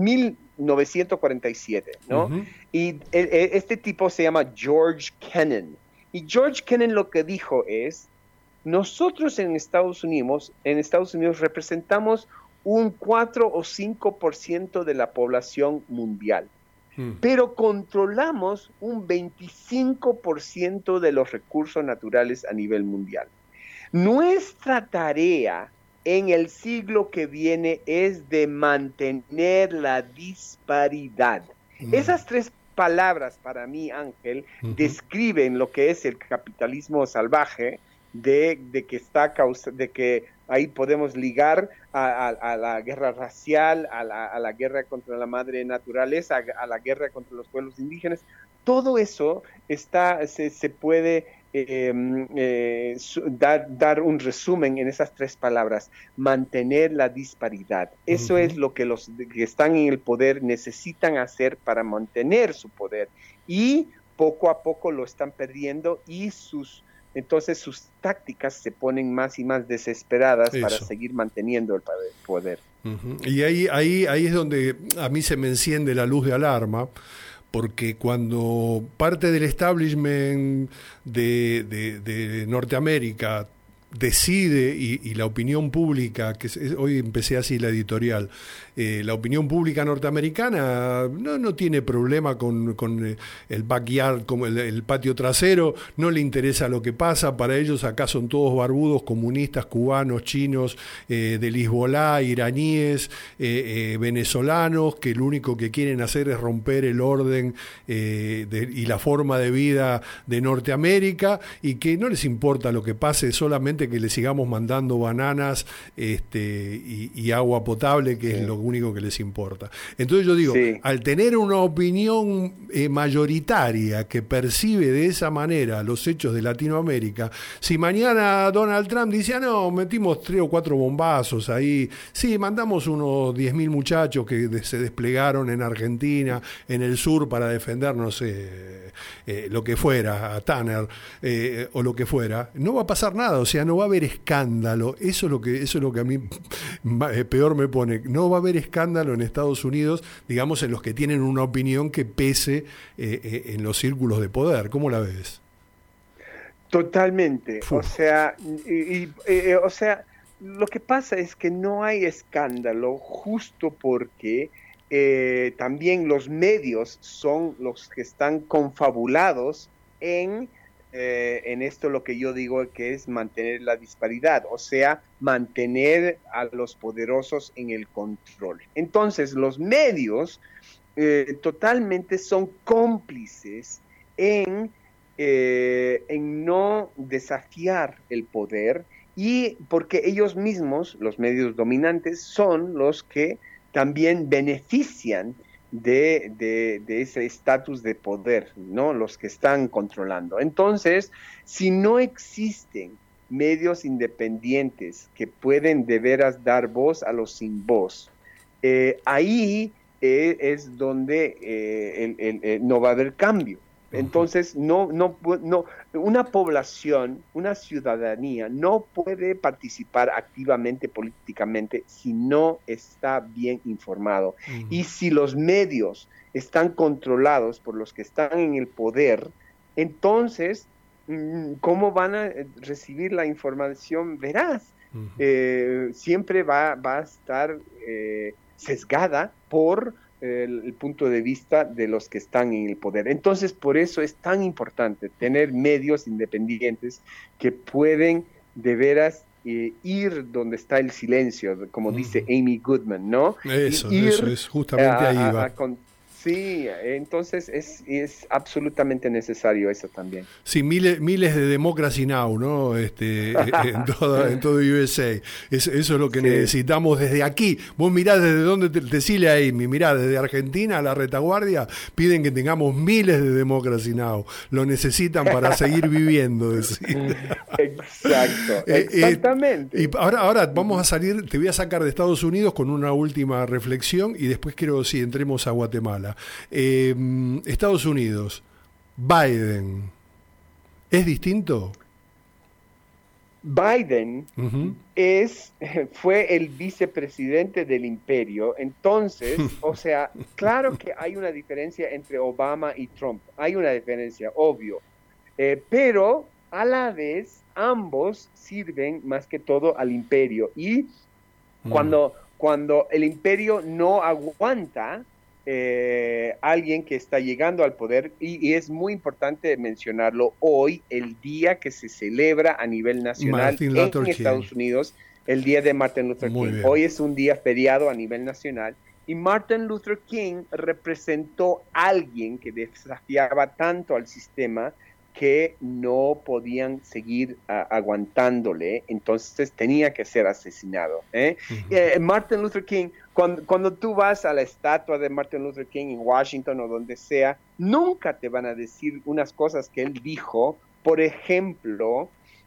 siete, ¿no? Uh-huh. Y eh, este tipo se llama George Kennan. Y George Kennan lo que dijo es: nosotros en Estados Unidos, en Estados Unidos representamos un cuatro o cinco por ciento de la población mundial, hmm. pero controlamos un veinticinco por ciento de los recursos naturales a nivel mundial. Nuestra tarea en el siglo que viene es de mantener la disparidad. Hmm. Esas tres palabras para mí, Ángel, uh-huh. describen lo que es el capitalismo salvaje, De, de que está causa, de que ahí podemos ligar a, a, a la guerra racial, a la, a la guerra contra la madre naturaleza, a, a la guerra contra los pueblos indígenas. Todo eso está, se, se puede eh, eh, dar, dar un resumen en esas tres palabras: mantener la disparidad. Eso uh-huh. es lo que los que están en el poder necesitan hacer para mantener su poder, y poco a poco lo están perdiendo, y sus entonces sus tácticas se ponen más y más desesperadas Eso. para seguir manteniendo el poder. Uh-huh. Y ahí, ahí, ahí es donde a mí se me enciende la luz de alarma, porque cuando parte del establishment de, de, de Norteamérica decide, y, y la opinión pública, que es, hoy empecé así la editorial, eh, la opinión pública norteamericana no, no tiene problema con, con el backyard, como el, el patio trasero, no le interesa lo que pasa. Para ellos acá son todos barbudos, comunistas, cubanos, chinos, eh, del Hezbolá, iraníes, eh, eh, venezolanos, que lo único que quieren hacer es romper el orden eh, de, y la forma de vida de Norteamérica, y que no les importa lo que pase, solamente que le sigamos mandando bananas este, y, y agua potable, que sí. es lo único que les importa. Entonces yo digo, sí. al tener una opinión eh, mayoritaria que percibe de esa manera los hechos de Latinoamérica, si mañana Donald Trump dice, ah, no, metimos tres o cuatro bombazos ahí, sí, mandamos unos diez mil muchachos que de, se desplegaron en Argentina, en el sur, para defender, no sé, eh, lo que fuera, a Tanner, eh, o lo que fuera, no va a pasar nada, o sea, no va a haber escándalo. Eso es lo que, eso es lo que a mí peor me pone. No va a haber escándalo en Estados Unidos, digamos, en los que tienen una opinión que pese eh, eh, en los círculos de poder. ¿Cómo la ves? Totalmente. Uf. O sea, y, y, eh, o sea, lo que pasa es que no hay escándalo justo porque eh, también los medios son los que están confabulados en eh, en esto lo que yo digo que es mantener la disparidad, o sea, mantener a los poderosos en el control. Entonces, los medios eh, totalmente son cómplices en, eh, en no desafiar el poder, y porque ellos mismos, los medios dominantes, son los que también benefician de, de, de ese estatus de poder, ¿no? Los que están controlando. Entonces, si no existen medios independientes que pueden de veras dar voz a los sin voz, eh, ahí eh, es donde eh, el, el, el, no va a haber cambio. Entonces, no, no, no, una población, una ciudadanía no puede participar activamente políticamente si no está bien informado. Uh-huh. Y si los medios están controlados por los que están en el poder, entonces, ¿cómo van a recibir la información veraz? Uh-huh. Eh, siempre va, va a estar eh, sesgada por El, el punto de vista de los que están en el poder. Entonces, por eso es tan importante tener medios independientes que pueden de veras eh, ir donde está el silencio, como mm. dice Amy Goodman, ¿no? Eso, ir eso es justamente a, ahí a, va. A, a, Sí, entonces es, es absolutamente necesario eso también. Sí, miles, miles de Democracy Now, ¿no? Este, en, todo, en todo U S A. Es, eso es lo que sí. necesitamos desde aquí. Vos mirá desde dónde te, decile a Amy, mirá, desde Argentina a la retaguardia piden que tengamos miles de Democracy Now. Lo necesitan para seguir viviendo. Decir. Exacto, exactamente. Eh, eh, y ahora, ahora vamos a salir, te voy a sacar de Estados Unidos con una última reflexión y después quiero, sí, entremos a Guatemala. Eh, Estados Unidos, Biden, ¿es distinto? Biden uh-huh. es, fue el vicepresidente del imperio, entonces, o sea, claro que hay una diferencia entre Obama y Trump, hay una diferencia, obvio, eh, pero a la vez ambos sirven más que todo al imperio, y uh-huh. cuando, cuando el imperio no aguanta, Eh, alguien que está llegando al poder, y, y es muy importante mencionarlo hoy, el día que se celebra a nivel nacional en Estados Unidos, el día de Martin Luther muy King. Bien. Hoy es un día feriado a nivel nacional, y Martin Luther King representó a alguien que desafiaba tanto al sistema que no podían seguir uh, aguantándole, entonces tenía que ser asesinado. ¿eh? Uh-huh. eh, Martin Luther King, cuando, cuando tú vas a la estatua de Martin Luther King en Washington o donde sea, nunca te van a decir unas cosas que él dijo. Por ejemplo,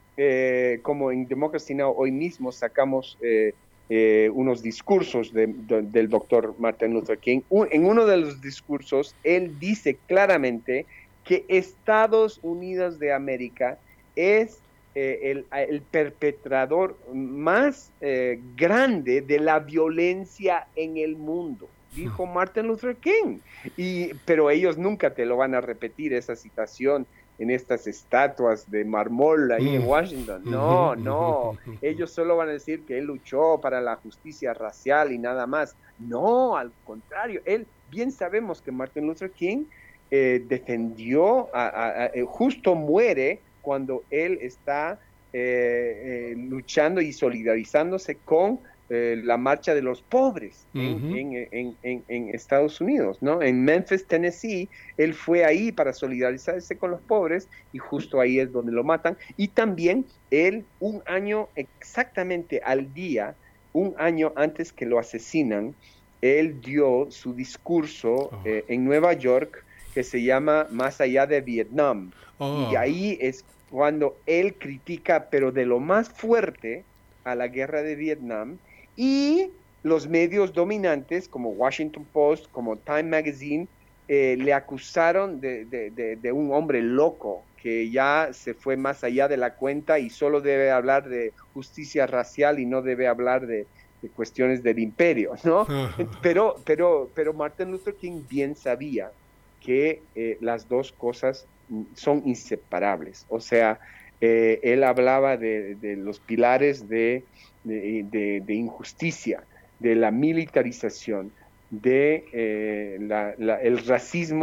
eh, como en Democracy Now! Hoy mismo sacamos eh, eh, unos discursos de, de, del doctor Martin Luther King. Un, en uno de los discursos, él dice claramente que Estados Unidos de América es eh, el, el perpetrador más eh, grande de la violencia en el mundo, dijo Martin Luther King. Y, pero ellos nunca te lo van a repetir, esa citación, en estas estatuas de mármol ahí mm. en Washington. No, no. Ellos solo van a decir que él luchó para la justicia racial y nada más. No, al contrario. Él, bien sabemos que Martin Luther King Eh, defendió, a, a, a, justo muere cuando él está eh, eh, luchando y solidarizándose con eh, la marcha de los pobres uh-huh. en, en, en, en, en Estados Unidos, ¿no? En Memphis, Tennessee, él fue ahí para solidarizarse con los pobres y justo ahí es donde lo matan. Y también él, un año exactamente al día, un año antes que lo asesinan, él dio su discurso oh. eh, en Nueva York, que se llama Más allá de Vietnam. Oh. Y ahí es cuando él critica, pero de lo más fuerte, a la guerra de Vietnam, y los medios dominantes, como Washington Post, como Time Magazine, eh, le acusaron de, de, de, de un hombre loco, que ya se fue más allá de la cuenta y solo debe hablar de justicia racial y no debe hablar de, de cuestiones del imperio, ¿no? Uh-huh. Pero, pero, pero Martin Luther King bien sabía que eh, las dos cosas son inseparables. O sea, eh, él hablaba de, de los pilares de, de, de, de injusticia, de la militarización, de eh, la, la, el racismo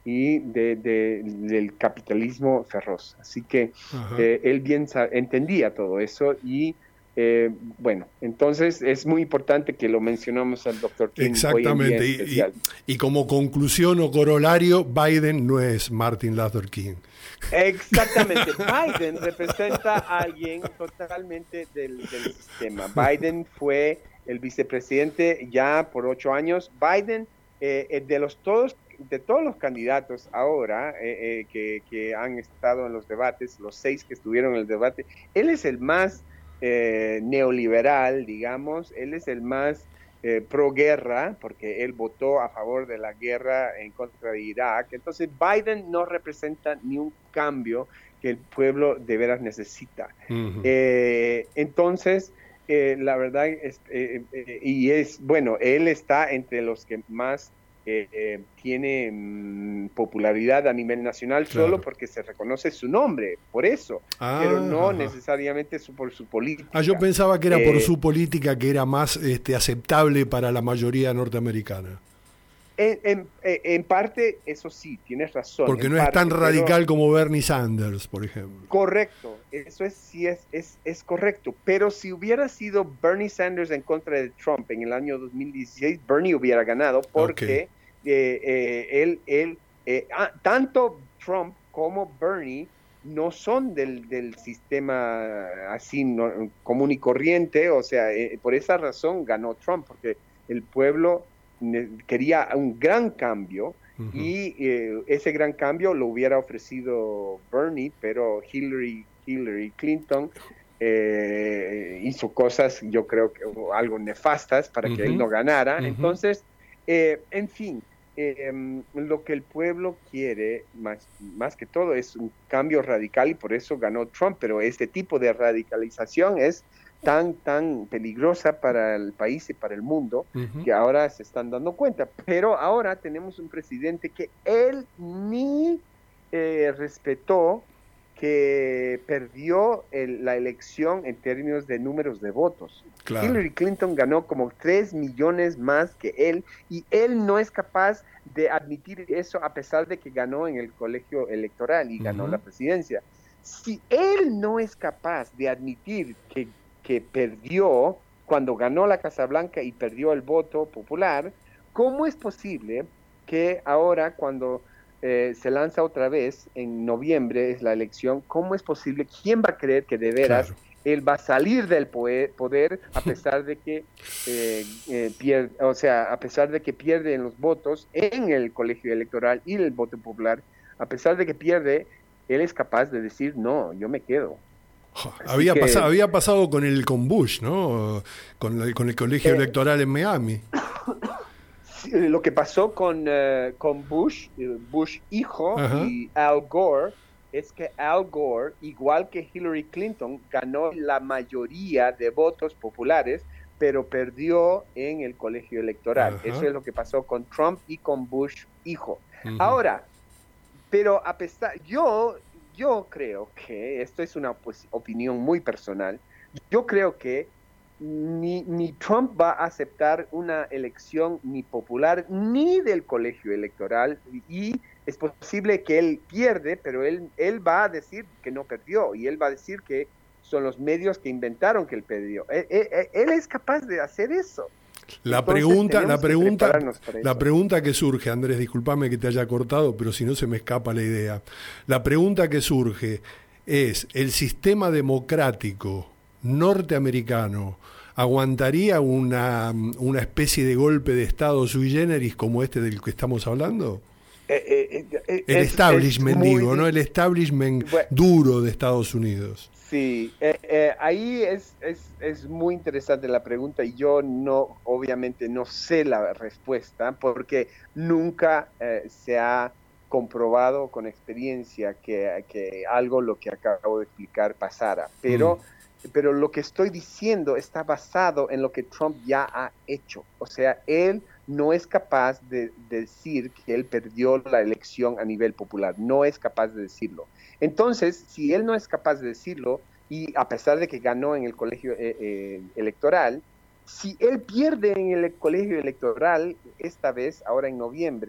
y de, de, del capitalismo feroz. Así que eh, él bien entendía todo eso y eh, bueno, entonces es muy importante que lo mencionamos al doctor King. Exactamente, hoy en día y, y, y como conclusión o corolario, Biden no es Martin Luther King. Exactamente, Biden representa a alguien totalmente del, del sistema. Biden fue el vicepresidente ya por ocho años. Biden, eh, de los todos, de todos los candidatos ahora eh, eh, que, que han estado en los debates, los seis que estuvieron en el debate, él es el más eh, neoliberal, digamos, él es el más eh, pro guerra, porque él votó a favor de la guerra en contra de Irak. Entonces Biden no representa ni un cambio que el pueblo de veras necesita. Uh-huh. eh, entonces, eh, la verdad, es, eh, eh, y es, bueno, él está entre los que más eh, eh, tiene mm, popularidad a nivel nacional, claro, solo porque se reconoce su nombre, por eso, ah, pero no ajá. necesariamente su, por su política. Ah, yo pensaba que era eh, por su política, que era más este, aceptable para la mayoría norteamericana. En, en, en parte, eso sí, tienes razón. Porque no parte, es tan radical pero, como Bernie Sanders, por ejemplo. Correcto, eso es sí es, es, es correcto. Pero si hubiera sido Bernie Sanders en contra de Trump en el año dos mil dieciséis, Bernie hubiera ganado porque okay. eh, eh, él, él eh, ah, tanto Trump como Bernie no son del, del sistema así no, común y corriente. O sea, eh, por esa razón ganó Trump, porque el pueblo quería un gran cambio uh-huh. y eh, ese gran cambio lo hubiera ofrecido Bernie, pero Hillary, Hillary Clinton eh, hizo cosas, yo creo que algo nefastas para uh-huh. que él no ganara. Uh-huh. Entonces, eh, en fin, eh, lo que el pueblo quiere más, más que todo es un cambio radical y por eso ganó Trump, pero este tipo de radicalización es tan, tan peligrosa para el país y para el mundo, uh-huh. que ahora se están dando cuenta. Pero ahora tenemos un presidente que él ni eh, respetó que perdió el, la elección en términos de números de votos. Claro. Hillary Clinton ganó como tres millones más que él, y él no es capaz de admitir eso a pesar de que ganó en el colegio electoral y uh-huh. ganó la presidencia. Si él no es capaz de admitir que que perdió cuando ganó la Casa Blanca y perdió el voto popular, ¿cómo es posible que ahora cuando eh, se lanza otra vez en noviembre es la elección, cómo es posible, quién va a creer que de veras claro. él va a salir del poder a pesar de que eh, eh, pierde, o sea, a pesar de que pierde en los votos en el colegio electoral y el voto popular, a pesar de que pierde, él es capaz de decir no, yo me quedo. Había, que, pasado, había pasado con el con Bush, ¿no? Con el, con el colegio eh, electoral en Miami. Lo que pasó con, uh, con Bush, Bush hijo Ajá. y Al Gore, es que Al Gore, igual que Hillary Clinton, ganó la mayoría de votos populares, pero perdió en el colegio electoral. Ajá. Eso es lo que pasó con Trump y con Bush hijo. Uh-huh. Ahora, pero a pesar, yo... Yo creo que, esto es una pues, opinión muy personal, yo creo que ni, ni Trump va a aceptar una elección ni popular ni del colegio electoral, y es posible que él pierde, pero él, él va a decir que no perdió, y él va a decir que son los medios que inventaron que él perdió. Él, él, él es capaz de hacer eso. La Entonces, pregunta, la pregunta, la pregunta que surge, Andrés, discúlpame que te haya cortado, pero si no se me escapa la idea. La pregunta que surge es: ¿el sistema democrático norteamericano aguantaría una, una especie de golpe de Estado sui generis como este del que estamos hablando? Eh, eh, eh, el es, establishment, es muy, digo, ¿no? El establishment bueno, duro de Estados Unidos. Sí, eh, eh, ahí es, es, es muy interesante la pregunta, y yo no, obviamente no sé la respuesta, porque nunca eh, se ha comprobado con experiencia que, que algo lo que acabo de explicar pasara, pero, mm. pero lo que estoy diciendo está basado en lo que Trump ya ha hecho. O sea, él no es capaz de, de decir que él perdió la elección a nivel popular, no es capaz de decirlo. Entonces, si él no es capaz de decirlo, y a pesar de que ganó en el colegio eh, eh, electoral, si él pierde en el colegio electoral esta vez, ahora en noviembre,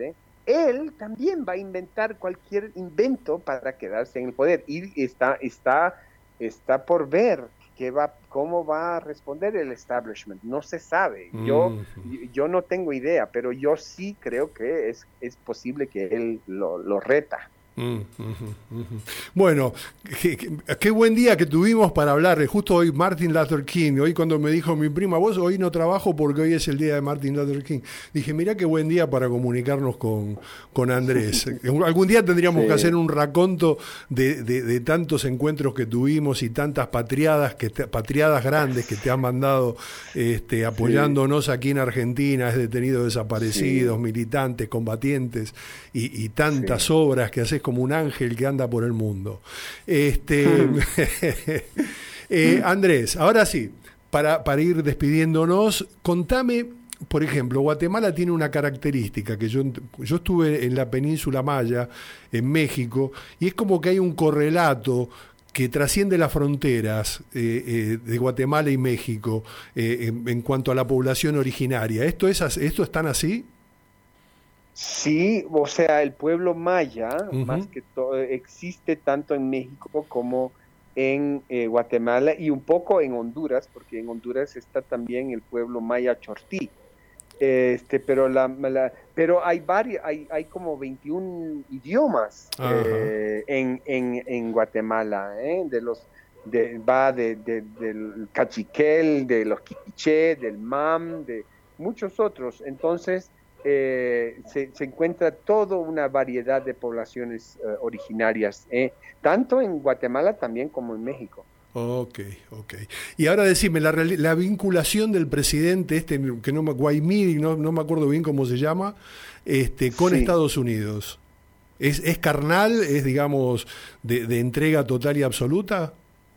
él también va a inventar cualquier invento para quedarse en el poder. Y está, está, está por ver qué va, cómo va a responder el establishment. No se sabe. Yo, mm. yo no tengo idea, pero yo sí creo que es, es posible que él lo, lo reta. Mm, uh, uh, uh. Bueno, qué, qué buen día que tuvimos para hablar. Justo hoy Martin Luther King. Hoy cuando me dijo mi prima, vos hoy no trabajo porque hoy es el día de Martin Luther King. Dije, mirá qué buen día para comunicarnos con, con Andrés. Algún día tendríamos sí. que hacer un raconto de, de, de tantos encuentros que tuvimos y tantas patriadas, que te, patriadas grandes que te han mandado este, apoyándonos sí. aquí en Argentina, es detenidos desaparecidos, sí. militantes, combatientes y, y tantas sí. obras que haces como un ángel que anda por el mundo. Este, eh, Andrés, ahora sí, para, para ir despidiéndonos, contame, por ejemplo, Guatemala tiene una característica, que yo, yo estuve en la península Maya, en México, y es como que hay un correlato que trasciende las fronteras eh, eh, de Guatemala y México eh, en, en cuanto a la población originaria. ¿Esto es, esto es tan así? Sí, o sea, el pueblo maya, uh-huh. más que todo, existe tanto en México como en eh, Guatemala y un poco en Honduras, porque en Honduras está también el pueblo maya chortí. Este, pero la, la pero hay varios, hay, hay como veintiún idiomas eh, en, en, en Guatemala, ¿eh? de los de, va de, de, del cachiquel, de los quiché, del mam, de muchos otros. Entonces Eh, se, se encuentra toda una variedad de poblaciones uh, originarias, eh, tanto en Guatemala también como en México. Ok, ok. Y ahora decime, la, la vinculación del presidente, este que no me, Guaimí, no, no me acuerdo bien cómo se llama, este, con sí. Estados Unidos, ¿es, es carnal, es digamos de, de entrega total y absoluta?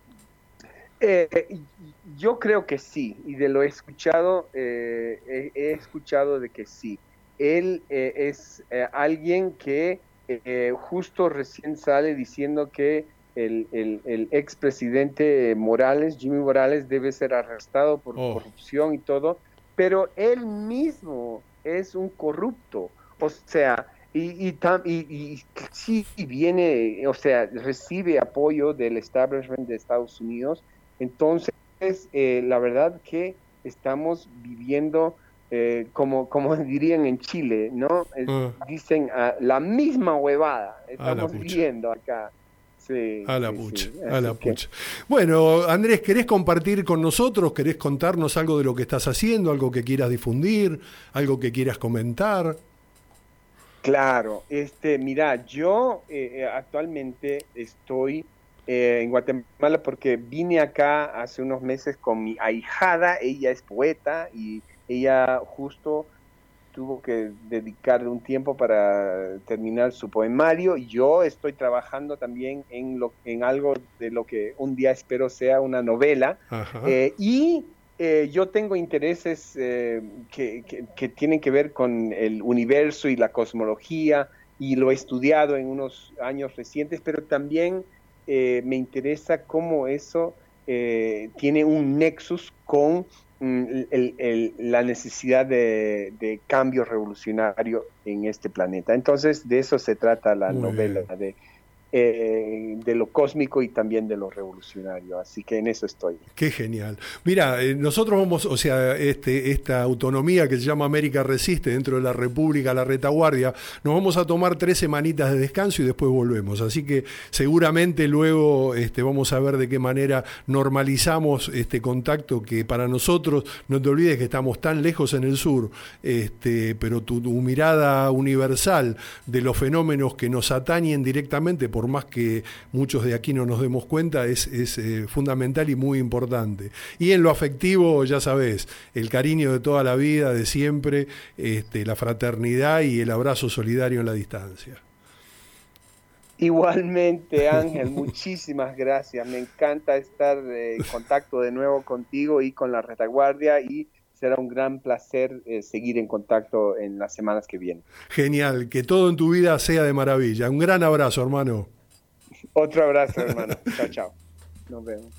Eh, yo creo que sí, y de lo he escuchado, eh, he, he escuchado de que sí. Él eh, es eh, alguien que eh, justo recién sale diciendo que el, el, el expresidente Morales, Jimmy Morales, debe ser arrestado por oh. corrupción y todo, pero él mismo es un corrupto, o sea, y, y, tam, y, y sí viene, o sea, recibe apoyo del establishment de Estados Unidos. Entonces, eh, la verdad que estamos viviendo Eh, como, como dirían en Chile, ¿no? Uh. Dicen uh, la misma huevada. Estamos viviendo acá. Sí, a la sí, pucha, sí. a la que... pucha. Bueno, Andrés, ¿querés compartir con nosotros? ¿Querés contarnos algo de lo que estás haciendo? ¿Algo que quieras difundir? ¿Algo que quieras comentar? Claro, este, mira, yo eh, actualmente estoy eh, en Guatemala porque vine acá hace unos meses con mi ahijada. Ella es poeta y ella justo tuvo que dedicarle un tiempo para terminar su poemario y yo estoy trabajando también en, lo, en algo de lo que un día espero sea una novela. Eh, y eh, yo tengo intereses eh, que, que, que tienen que ver con el universo y la cosmología y lo he estudiado en unos años recientes, pero también eh, me interesa cómo eso eh, tiene un nexus con El, el, la necesidad de, de cambio revolucionario en este planeta. Entonces, de eso se trata la Muy novela, de, eh, de lo cósmico y también de lo revolucionario. Así que en eso estoy. Qué genial. Mira, eh, nosotros vamos, o sea, este, esta autonomía que se llama América Resiste dentro de la República, la Retaguardia, nos vamos a tomar tres semanitas de descanso y después volvemos. Así que seguramente luego este, vamos a ver de qué manera normalizamos este contacto que para nosotros, no te olvides que estamos tan lejos en el sur, este, pero tu, tu mirada universal de los fenómenos que nos atañen directamente, por más que muchos de aquí no nos demos cuenta, es, es eh, fundamental y muy importante. Y en lo afectivo, ya sabes, el cariño de toda la vida, de siempre, este, la fraternidad y el abrazo solidario en la distancia. Igualmente, Ángel, muchísimas gracias. Me encanta estar eh, en contacto de nuevo contigo y con la Retaguardia y será un gran placer eh, seguir en contacto en las semanas que vienen. Genial, que todo en tu vida sea de maravilla. Un gran abrazo, hermano. Otro abrazo, hermano. Chao, chao. Nos vemos.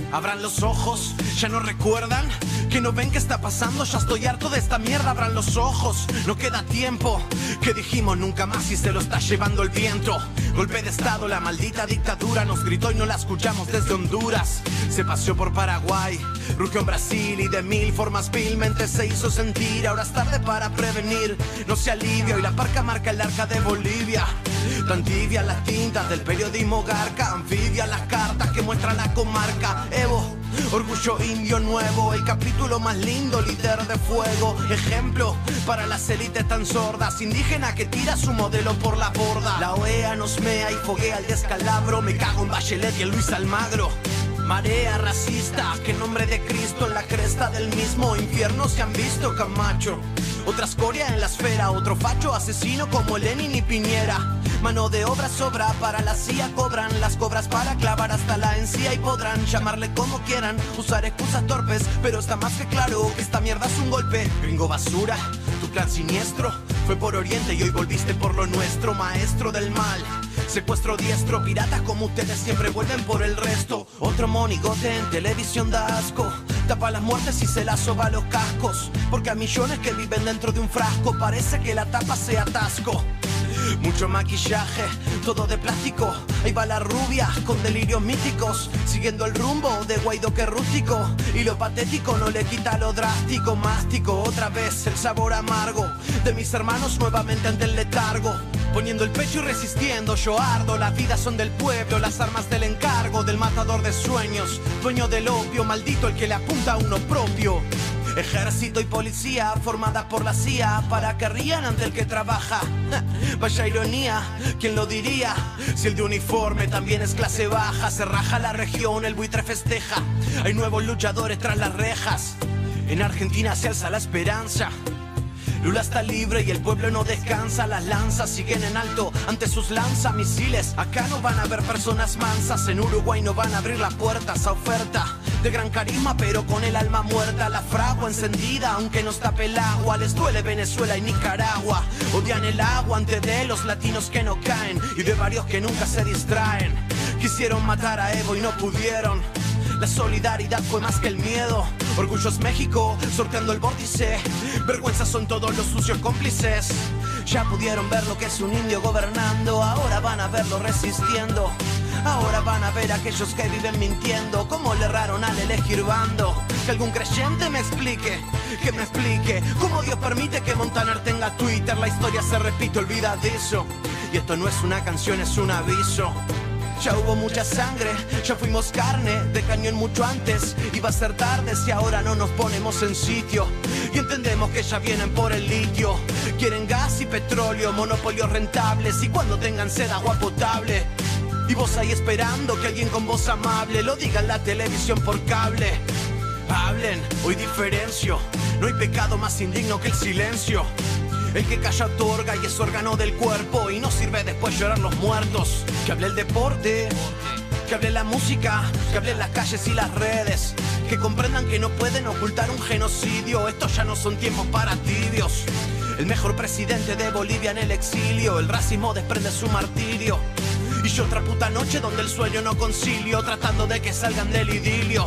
Abran los ojos, ya no recuerdan, que no ven qué está pasando, ya estoy harto de esta mierda. Abran los ojos, no queda tiempo, que dijimos nunca más y se lo está llevando el viento. Golpe de estado, la maldita dictadura nos gritó y no la escuchamos desde Honduras. Se paseó por Paraguay, rugió en Brasil y de mil formas vilmente se hizo sentir. Ahora es tarde para prevenir, no se alivia y la parca marca el arca de Bolivia. Tan tibia las tintas del periodismo garca, anfibia las cartas que muestran la comarca. Evo, orgullo indio nuevo, el capítulo más lindo, líder de fuego. Ejemplo para las élites tan sordas, indígena que tira su modelo por la borda. La O E A nos mea y foguea el descalabro, me cago en Bachelet y en Luis Almagro. Marea racista, que en nombre de Cristo en la cresta del mismo infierno se han visto, Camacho. Otra escoria en la esfera, otro facho asesino como Lenin y Piñera. Mano de obra sobra para la C I A, cobran las cobras para clavar hasta la encía y podrán llamarle como quieran, usar excusas torpes, pero está más que claro que esta mierda es un golpe. Gringo basura, tu plan siniestro fue por Oriente y hoy volviste por lo nuestro, maestro del mal. Secuestro diestro, piratas como ustedes siempre vuelven por el resto. Otro monigote en televisión da asco, tapa las muertes y se la soba los cascos, porque a millones que viven dentro de un frasco parece que la tapa sea atasco. Mucho maquillaje, todo de plástico. Ahí va la rubia con delirios míticos, siguiendo el rumbo de Guaidó que rústico. Y lo patético no le quita lo drástico. Mástico otra vez el sabor amargo de mis hermanos nuevamente ante el letargo, poniendo el pecho y resistiendo. Yo ardo, las vidas son del pueblo, las armas del encargo del matador de sueños, dueño del opio, maldito el que le apunta a uno propio. Ejército y policía formadas por la C I A para que rían ante el que trabaja. Vaya ironía, ¿quién lo diría? Si el de uniforme también es clase baja. Se raja la región, el buitre festeja. Hay nuevos luchadores tras las rejas. En Argentina se alza la esperanza. Lula está libre y el pueblo no descansa. Las lanzas siguen en alto ante sus lanzamisiles. Acá no van a haber personas mansas. En Uruguay no van a abrir las puertas a oferta de gran carisma, pero con el alma muerta. La fragua encendida, aunque nos tape el agua. Les duele Venezuela y Nicaragua. Odian el agua antes de los latinos que no caen y de varios que nunca se distraen. Quisieron matar a Evo y no pudieron. La solidaridad fue más que el miedo. Orgullo es México, sorteando el vórtice. Vergüenza son todos los sucios cómplices. Ya pudieron ver lo que es un indio gobernando. Ahora van a verlo resistiendo. Ahora van a ver a aquellos que viven mintiendo. Cómo le erraron al elegir bando. Que algún creyente me explique, que me explique cómo Dios permite que Montaner tenga Twitter. La historia se repite, olvida de eso. Y esto no es una canción, es un aviso. Ya hubo mucha sangre, ya fuimos carne de cañón mucho antes. Iba a ser tarde si ahora no nos ponemos en sitio. Y entendemos que ya vienen por el litio. Quieren gas y petróleo, monopolios rentables. Y cuando tengan sed, agua potable. Y vos ahí esperando que alguien con voz amable lo diga en la televisión por cable. Hablen, hoy diferencio. No hay pecado más indigno que el silencio. El que calla otorga y es órgano del cuerpo. Y no sirve después llorar los muertos. Que hable el deporte, que hable la música, que hable las calles y las redes. Que comprendan que no pueden ocultar un genocidio. Estos ya no son tiempos para tibios. El mejor presidente de Bolivia en el exilio. El racismo desprende su martirio. Y yo otra puta noche donde el sueño no concilio, tratando de que salgan del idilio.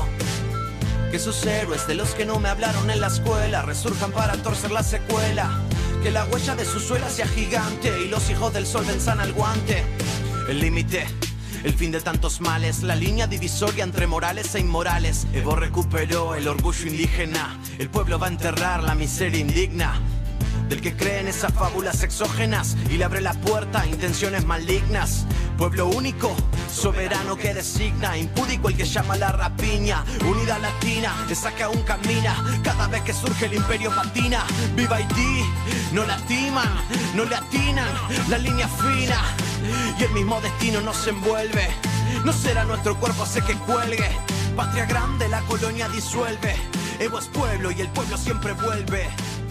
Que sus héroes, de los que no me hablaron en la escuela, resurjan para torcer la secuela. Que la huella de su suela sea gigante y los hijos del sol venzan al guante. El límite, el fin de tantos males, la línea divisoria entre morales e inmorales. Evo recuperó el orgullo indígena, el pueblo va a enterrar la miseria indigna del que cree en esas fábulas exógenas y le abre la puerta a intenciones malignas. Pueblo único, soberano que designa, impúdico el que llama la rapiña. Unidad latina, esa que aún camina, cada vez que surge el imperio patina. Viva Haití, no latiman, no le atinan la línea fina. Y el mismo destino nos envuelve, no será nuestro cuerpo hace que cuelgue. Patria grande, la colonia disuelve. Evo es pueblo y el pueblo siempre vuelve.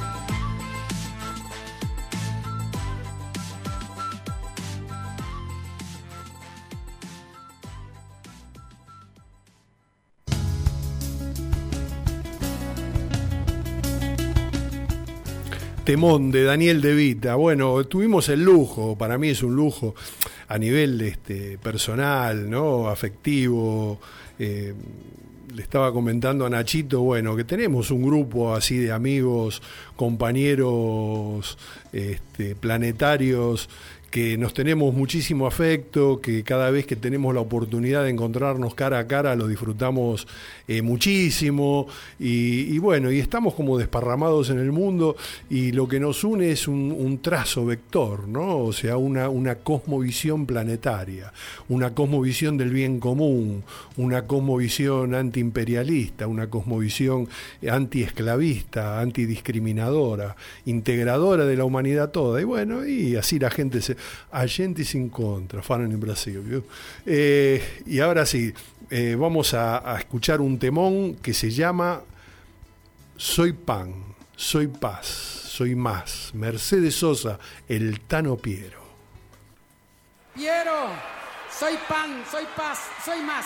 Temón de Daniel De Vita. Bueno, tuvimos el lujo, para mí es un lujo a nivel este, personal, ¿no? Afectivo, eh, le estaba comentando a Nachito, bueno, que tenemos un grupo así de amigos, compañeros este, planetarios, que nos tenemos muchísimo afecto, que cada vez que tenemos la oportunidad de encontrarnos cara a cara lo disfrutamos eh, muchísimo, y, y bueno, y estamos como desparramados en el mundo, y lo que nos une es un, un trazo vector, ¿no? O sea, una, una cosmovisión planetaria, una cosmovisión del bien común, una cosmovisión antiimperialista, una cosmovisión antiesclavista, antidiscriminadora, integradora de la humanidad toda, y bueno, y así la gente se... a gente sin contra, falam en Brasil, ¿vio? Eh, y ahora sí, eh, vamos a, a escuchar un temón que se llama Soy Pan, Soy Paz, Soy Más, Mercedes Sosa, el Tano Piero. Piero, soy pan, soy paz, soy más.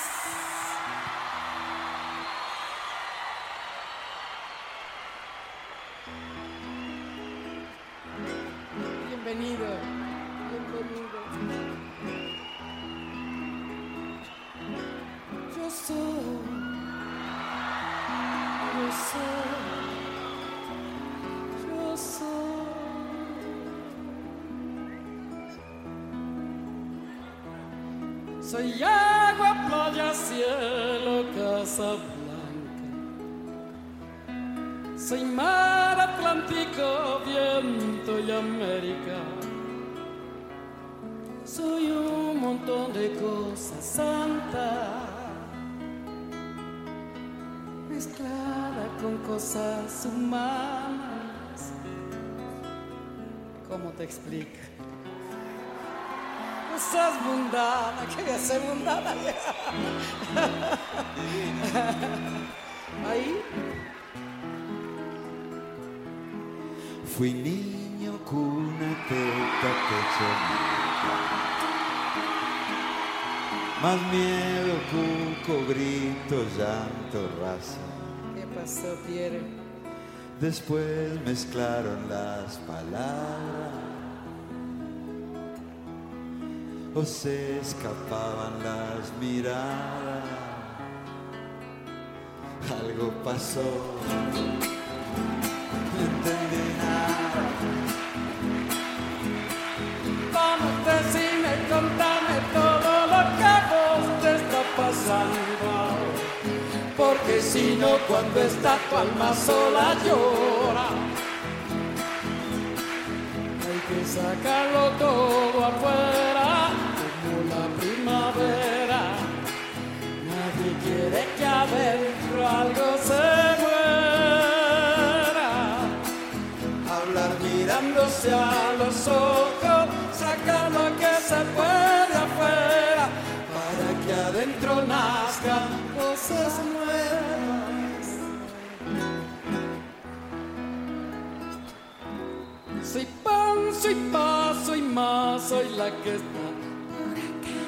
Bienvenido. Yo soy, yo soy, yo soy. Soy agua, playa, cielo, casa blanca. Soy mar, Atlántico, viento y América. Soy un montón de cosas santas, mezclada con cosas humanas. ¿Cómo te explico? Cosas mundanas, ¿qué voy a hacer mundana? Ahí. Fui niño, cuna, teta, pecho, más miedo, cuco, grito, llanto, raza. ¿Qué pasó, Piero? Después mezclaron las palabras, o se escapaban las miradas. Algo pasó, no entendí nada. Vamos, decime, contame todo lo que a vos te está pasando, porque si no, cuando está tu alma sola llora. Hay que sacarlo todo afuera, como la primavera. Nadie quiere que adentro algo se muera. Hablar mirándose a los ojos, sacar lo que se puede afuera, para que adentro nazcan cosas nuevas. Soy pan, soy paz, soy más, soy la que está por acá.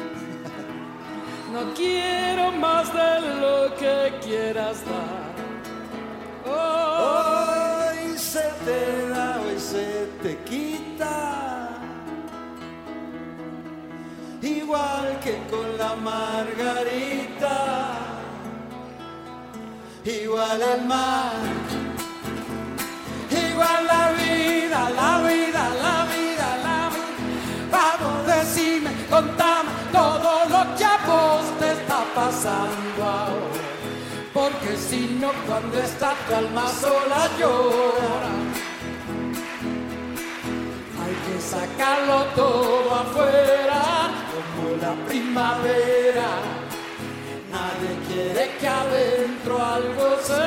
No quiero más de lo que quieras dar. Oh, hoy se te da, hoy se te quita, igual que con la margarita, igual el mar, igual la vida, la vida, la vida, la vida. Vamos, decime, contame todo lo que a vos te está pasando ahora, porque si no, cuando está tu alma sola llora. Hay que sacarlo todo afuera, como la primavera. Nadie quiere que adentro algo se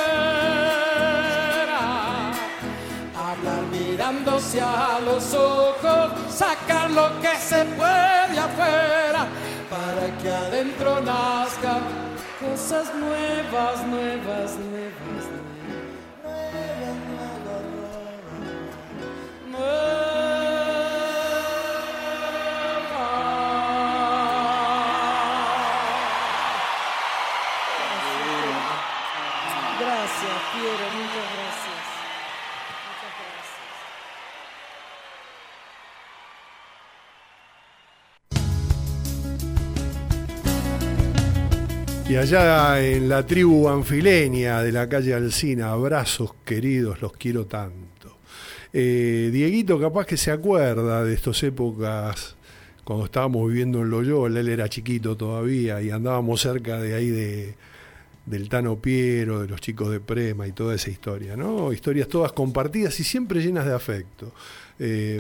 muera. Hablar mirándose a los ojos, sacar lo que se puede afuera, para que adentro nazcan cosas nuevas, nuevas, nuevas, nuevas, nuevas, nuevas. Gracias, Piero, muchas gracias. Muchas gracias. Y allá en la tribu anfileña de la calle Alsina, abrazos queridos, los quiero tanto. Eh, Dieguito capaz que se acuerda de estas épocas cuando estábamos viviendo en Loyola, él era chiquito todavía y andábamos cerca de ahí de, del Tano Piero, de los chicos de Prema y toda esa historia, ¿no? Historias todas compartidas y siempre llenas de afecto. Eh,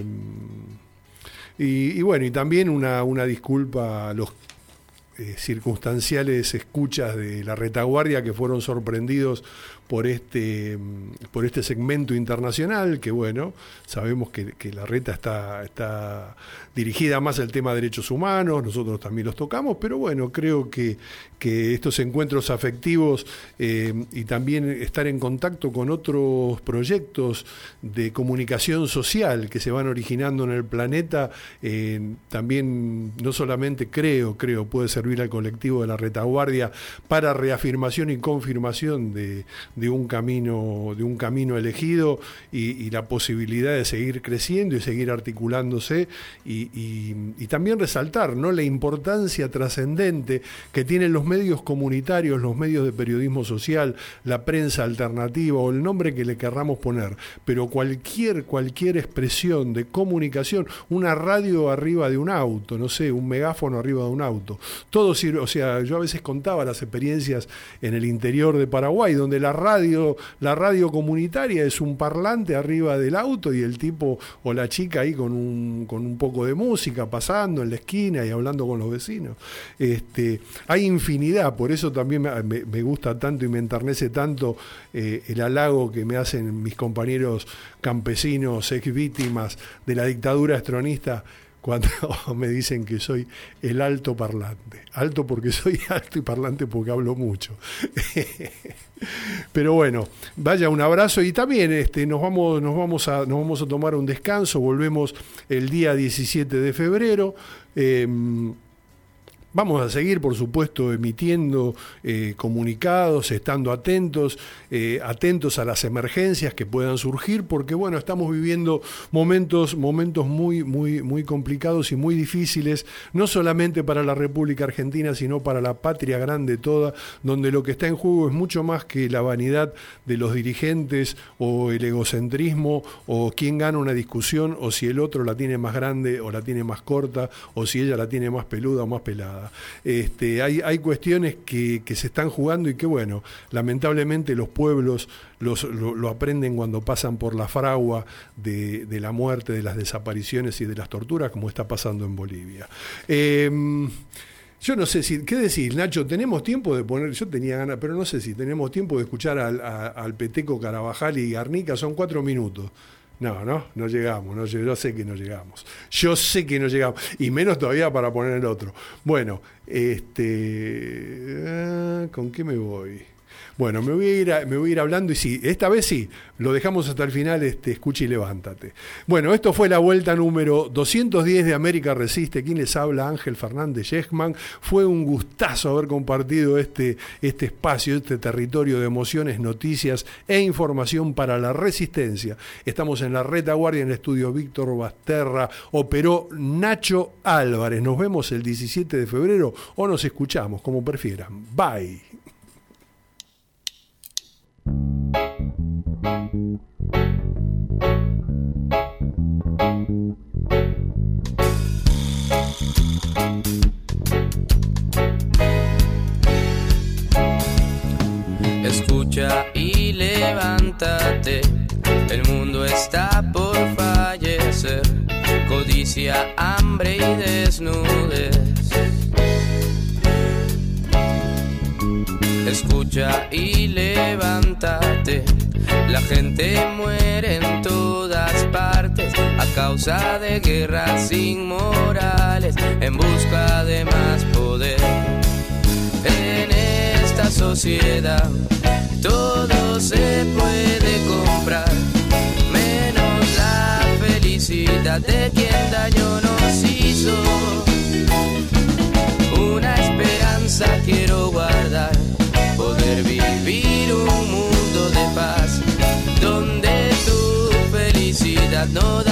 y, y bueno, y también una, una disculpa a los eh, circunstanciales escuchas de la retaguardia que fueron sorprendidos por este por este segmento internacional, que bueno, sabemos que, que la reta está, está dirigida más al tema de derechos humanos, nosotros también los tocamos, pero bueno, creo que, que estos encuentros afectivos eh, y también estar en contacto con otros proyectos de comunicación social que se van originando en el planeta, eh, también no solamente creo, creo puede servir al colectivo de la retaguardia para reafirmación y confirmación de de un camino de un camino elegido y, y la posibilidad de seguir creciendo y seguir articulándose y, y, y también resaltar, ¿no?, la importancia trascendente que tienen los medios comunitarios, los medios de periodismo social, la prensa alternativa o el nombre que le querramos poner, pero cualquier cualquier expresión de comunicación, una radio arriba de un auto, no sé, un megáfono arriba de un auto, todo sirve. O sea, yo a veces contaba las experiencias en el interior de Paraguay, donde la radio, la radio comunitaria es un parlante arriba del auto y el tipo o la chica ahí con un, con un poco de música pasando en la esquina y hablando con los vecinos. Este, hay infinidad, por eso también me, me gusta tanto y me enternece tanto eh, el halago que me hacen mis compañeros campesinos, ex víctimas de la dictadura estronista, cuando me dicen que soy el alto parlante. Alto porque soy alto y parlante porque hablo mucho. Pero bueno, vaya, un abrazo y también este, nos vamos, nos vamos a, nos vamos a tomar un descanso. Volvemos el día diecisiete de febrero. Eh, Vamos a seguir, por supuesto, emitiendo eh, comunicados, estando atentos, eh, atentos a las emergencias que puedan surgir, porque bueno, estamos viviendo momentos, momentos muy, muy, muy complicados y muy difíciles, no solamente para la República Argentina, sino para la patria grande toda, donde lo que está en juego es mucho más que la vanidad de los dirigentes o el egocentrismo o quién gana una discusión o si el otro la tiene más grande o la tiene más corta o si ella la tiene más peluda o más pelada. Este, hay, hay cuestiones que, que se están jugando y que bueno, lamentablemente los pueblos los, lo, lo aprenden cuando pasan por la fragua de, de la muerte, de las desapariciones y de las torturas, como está pasando en Bolivia. Eh, Yo no sé si, ¿qué decís, Nacho? ¿Tenemos tiempo de poner, yo tenía ganas, pero no sé si tenemos tiempo de escuchar al, a, al Peteco Carabajal y Garnica? Son cuatro minutos. No, no, no llegamos, no, yo sé que no llegamos. Yo sé que no llegamos, y menos todavía para poner el otro. Bueno, este, ¿con qué me voy? Bueno, me voy a ir, a, me voy a ir hablando y sí, esta vez sí, lo dejamos hasta el final, este, escucha y levántate. Bueno, esto fue la vuelta número doscientos diez de América Resiste. Quien les habla, Ángel Fernández Yesman. Fue un gustazo haber compartido este, este espacio, este territorio de emociones, noticias e información para la resistencia. Estamos en la retaguardia, en el estudio Víctor Basterra, operó Nacho Álvarez. Nos vemos el diecisiete de febrero o nos escuchamos, como prefieran. Bye. Escucha y levántate, el mundo está por fallecer, codicia, hambre y desnudez. Escucha y levántate, la gente muere en todas partes a causa de guerras inmorales en busca de más poder. En esta sociedad todo se puede comprar, menos la felicidad de quien daño nos hizo. Una esperanza quiero guardar, poder vivir un mundo de paz, donde tu felicidad no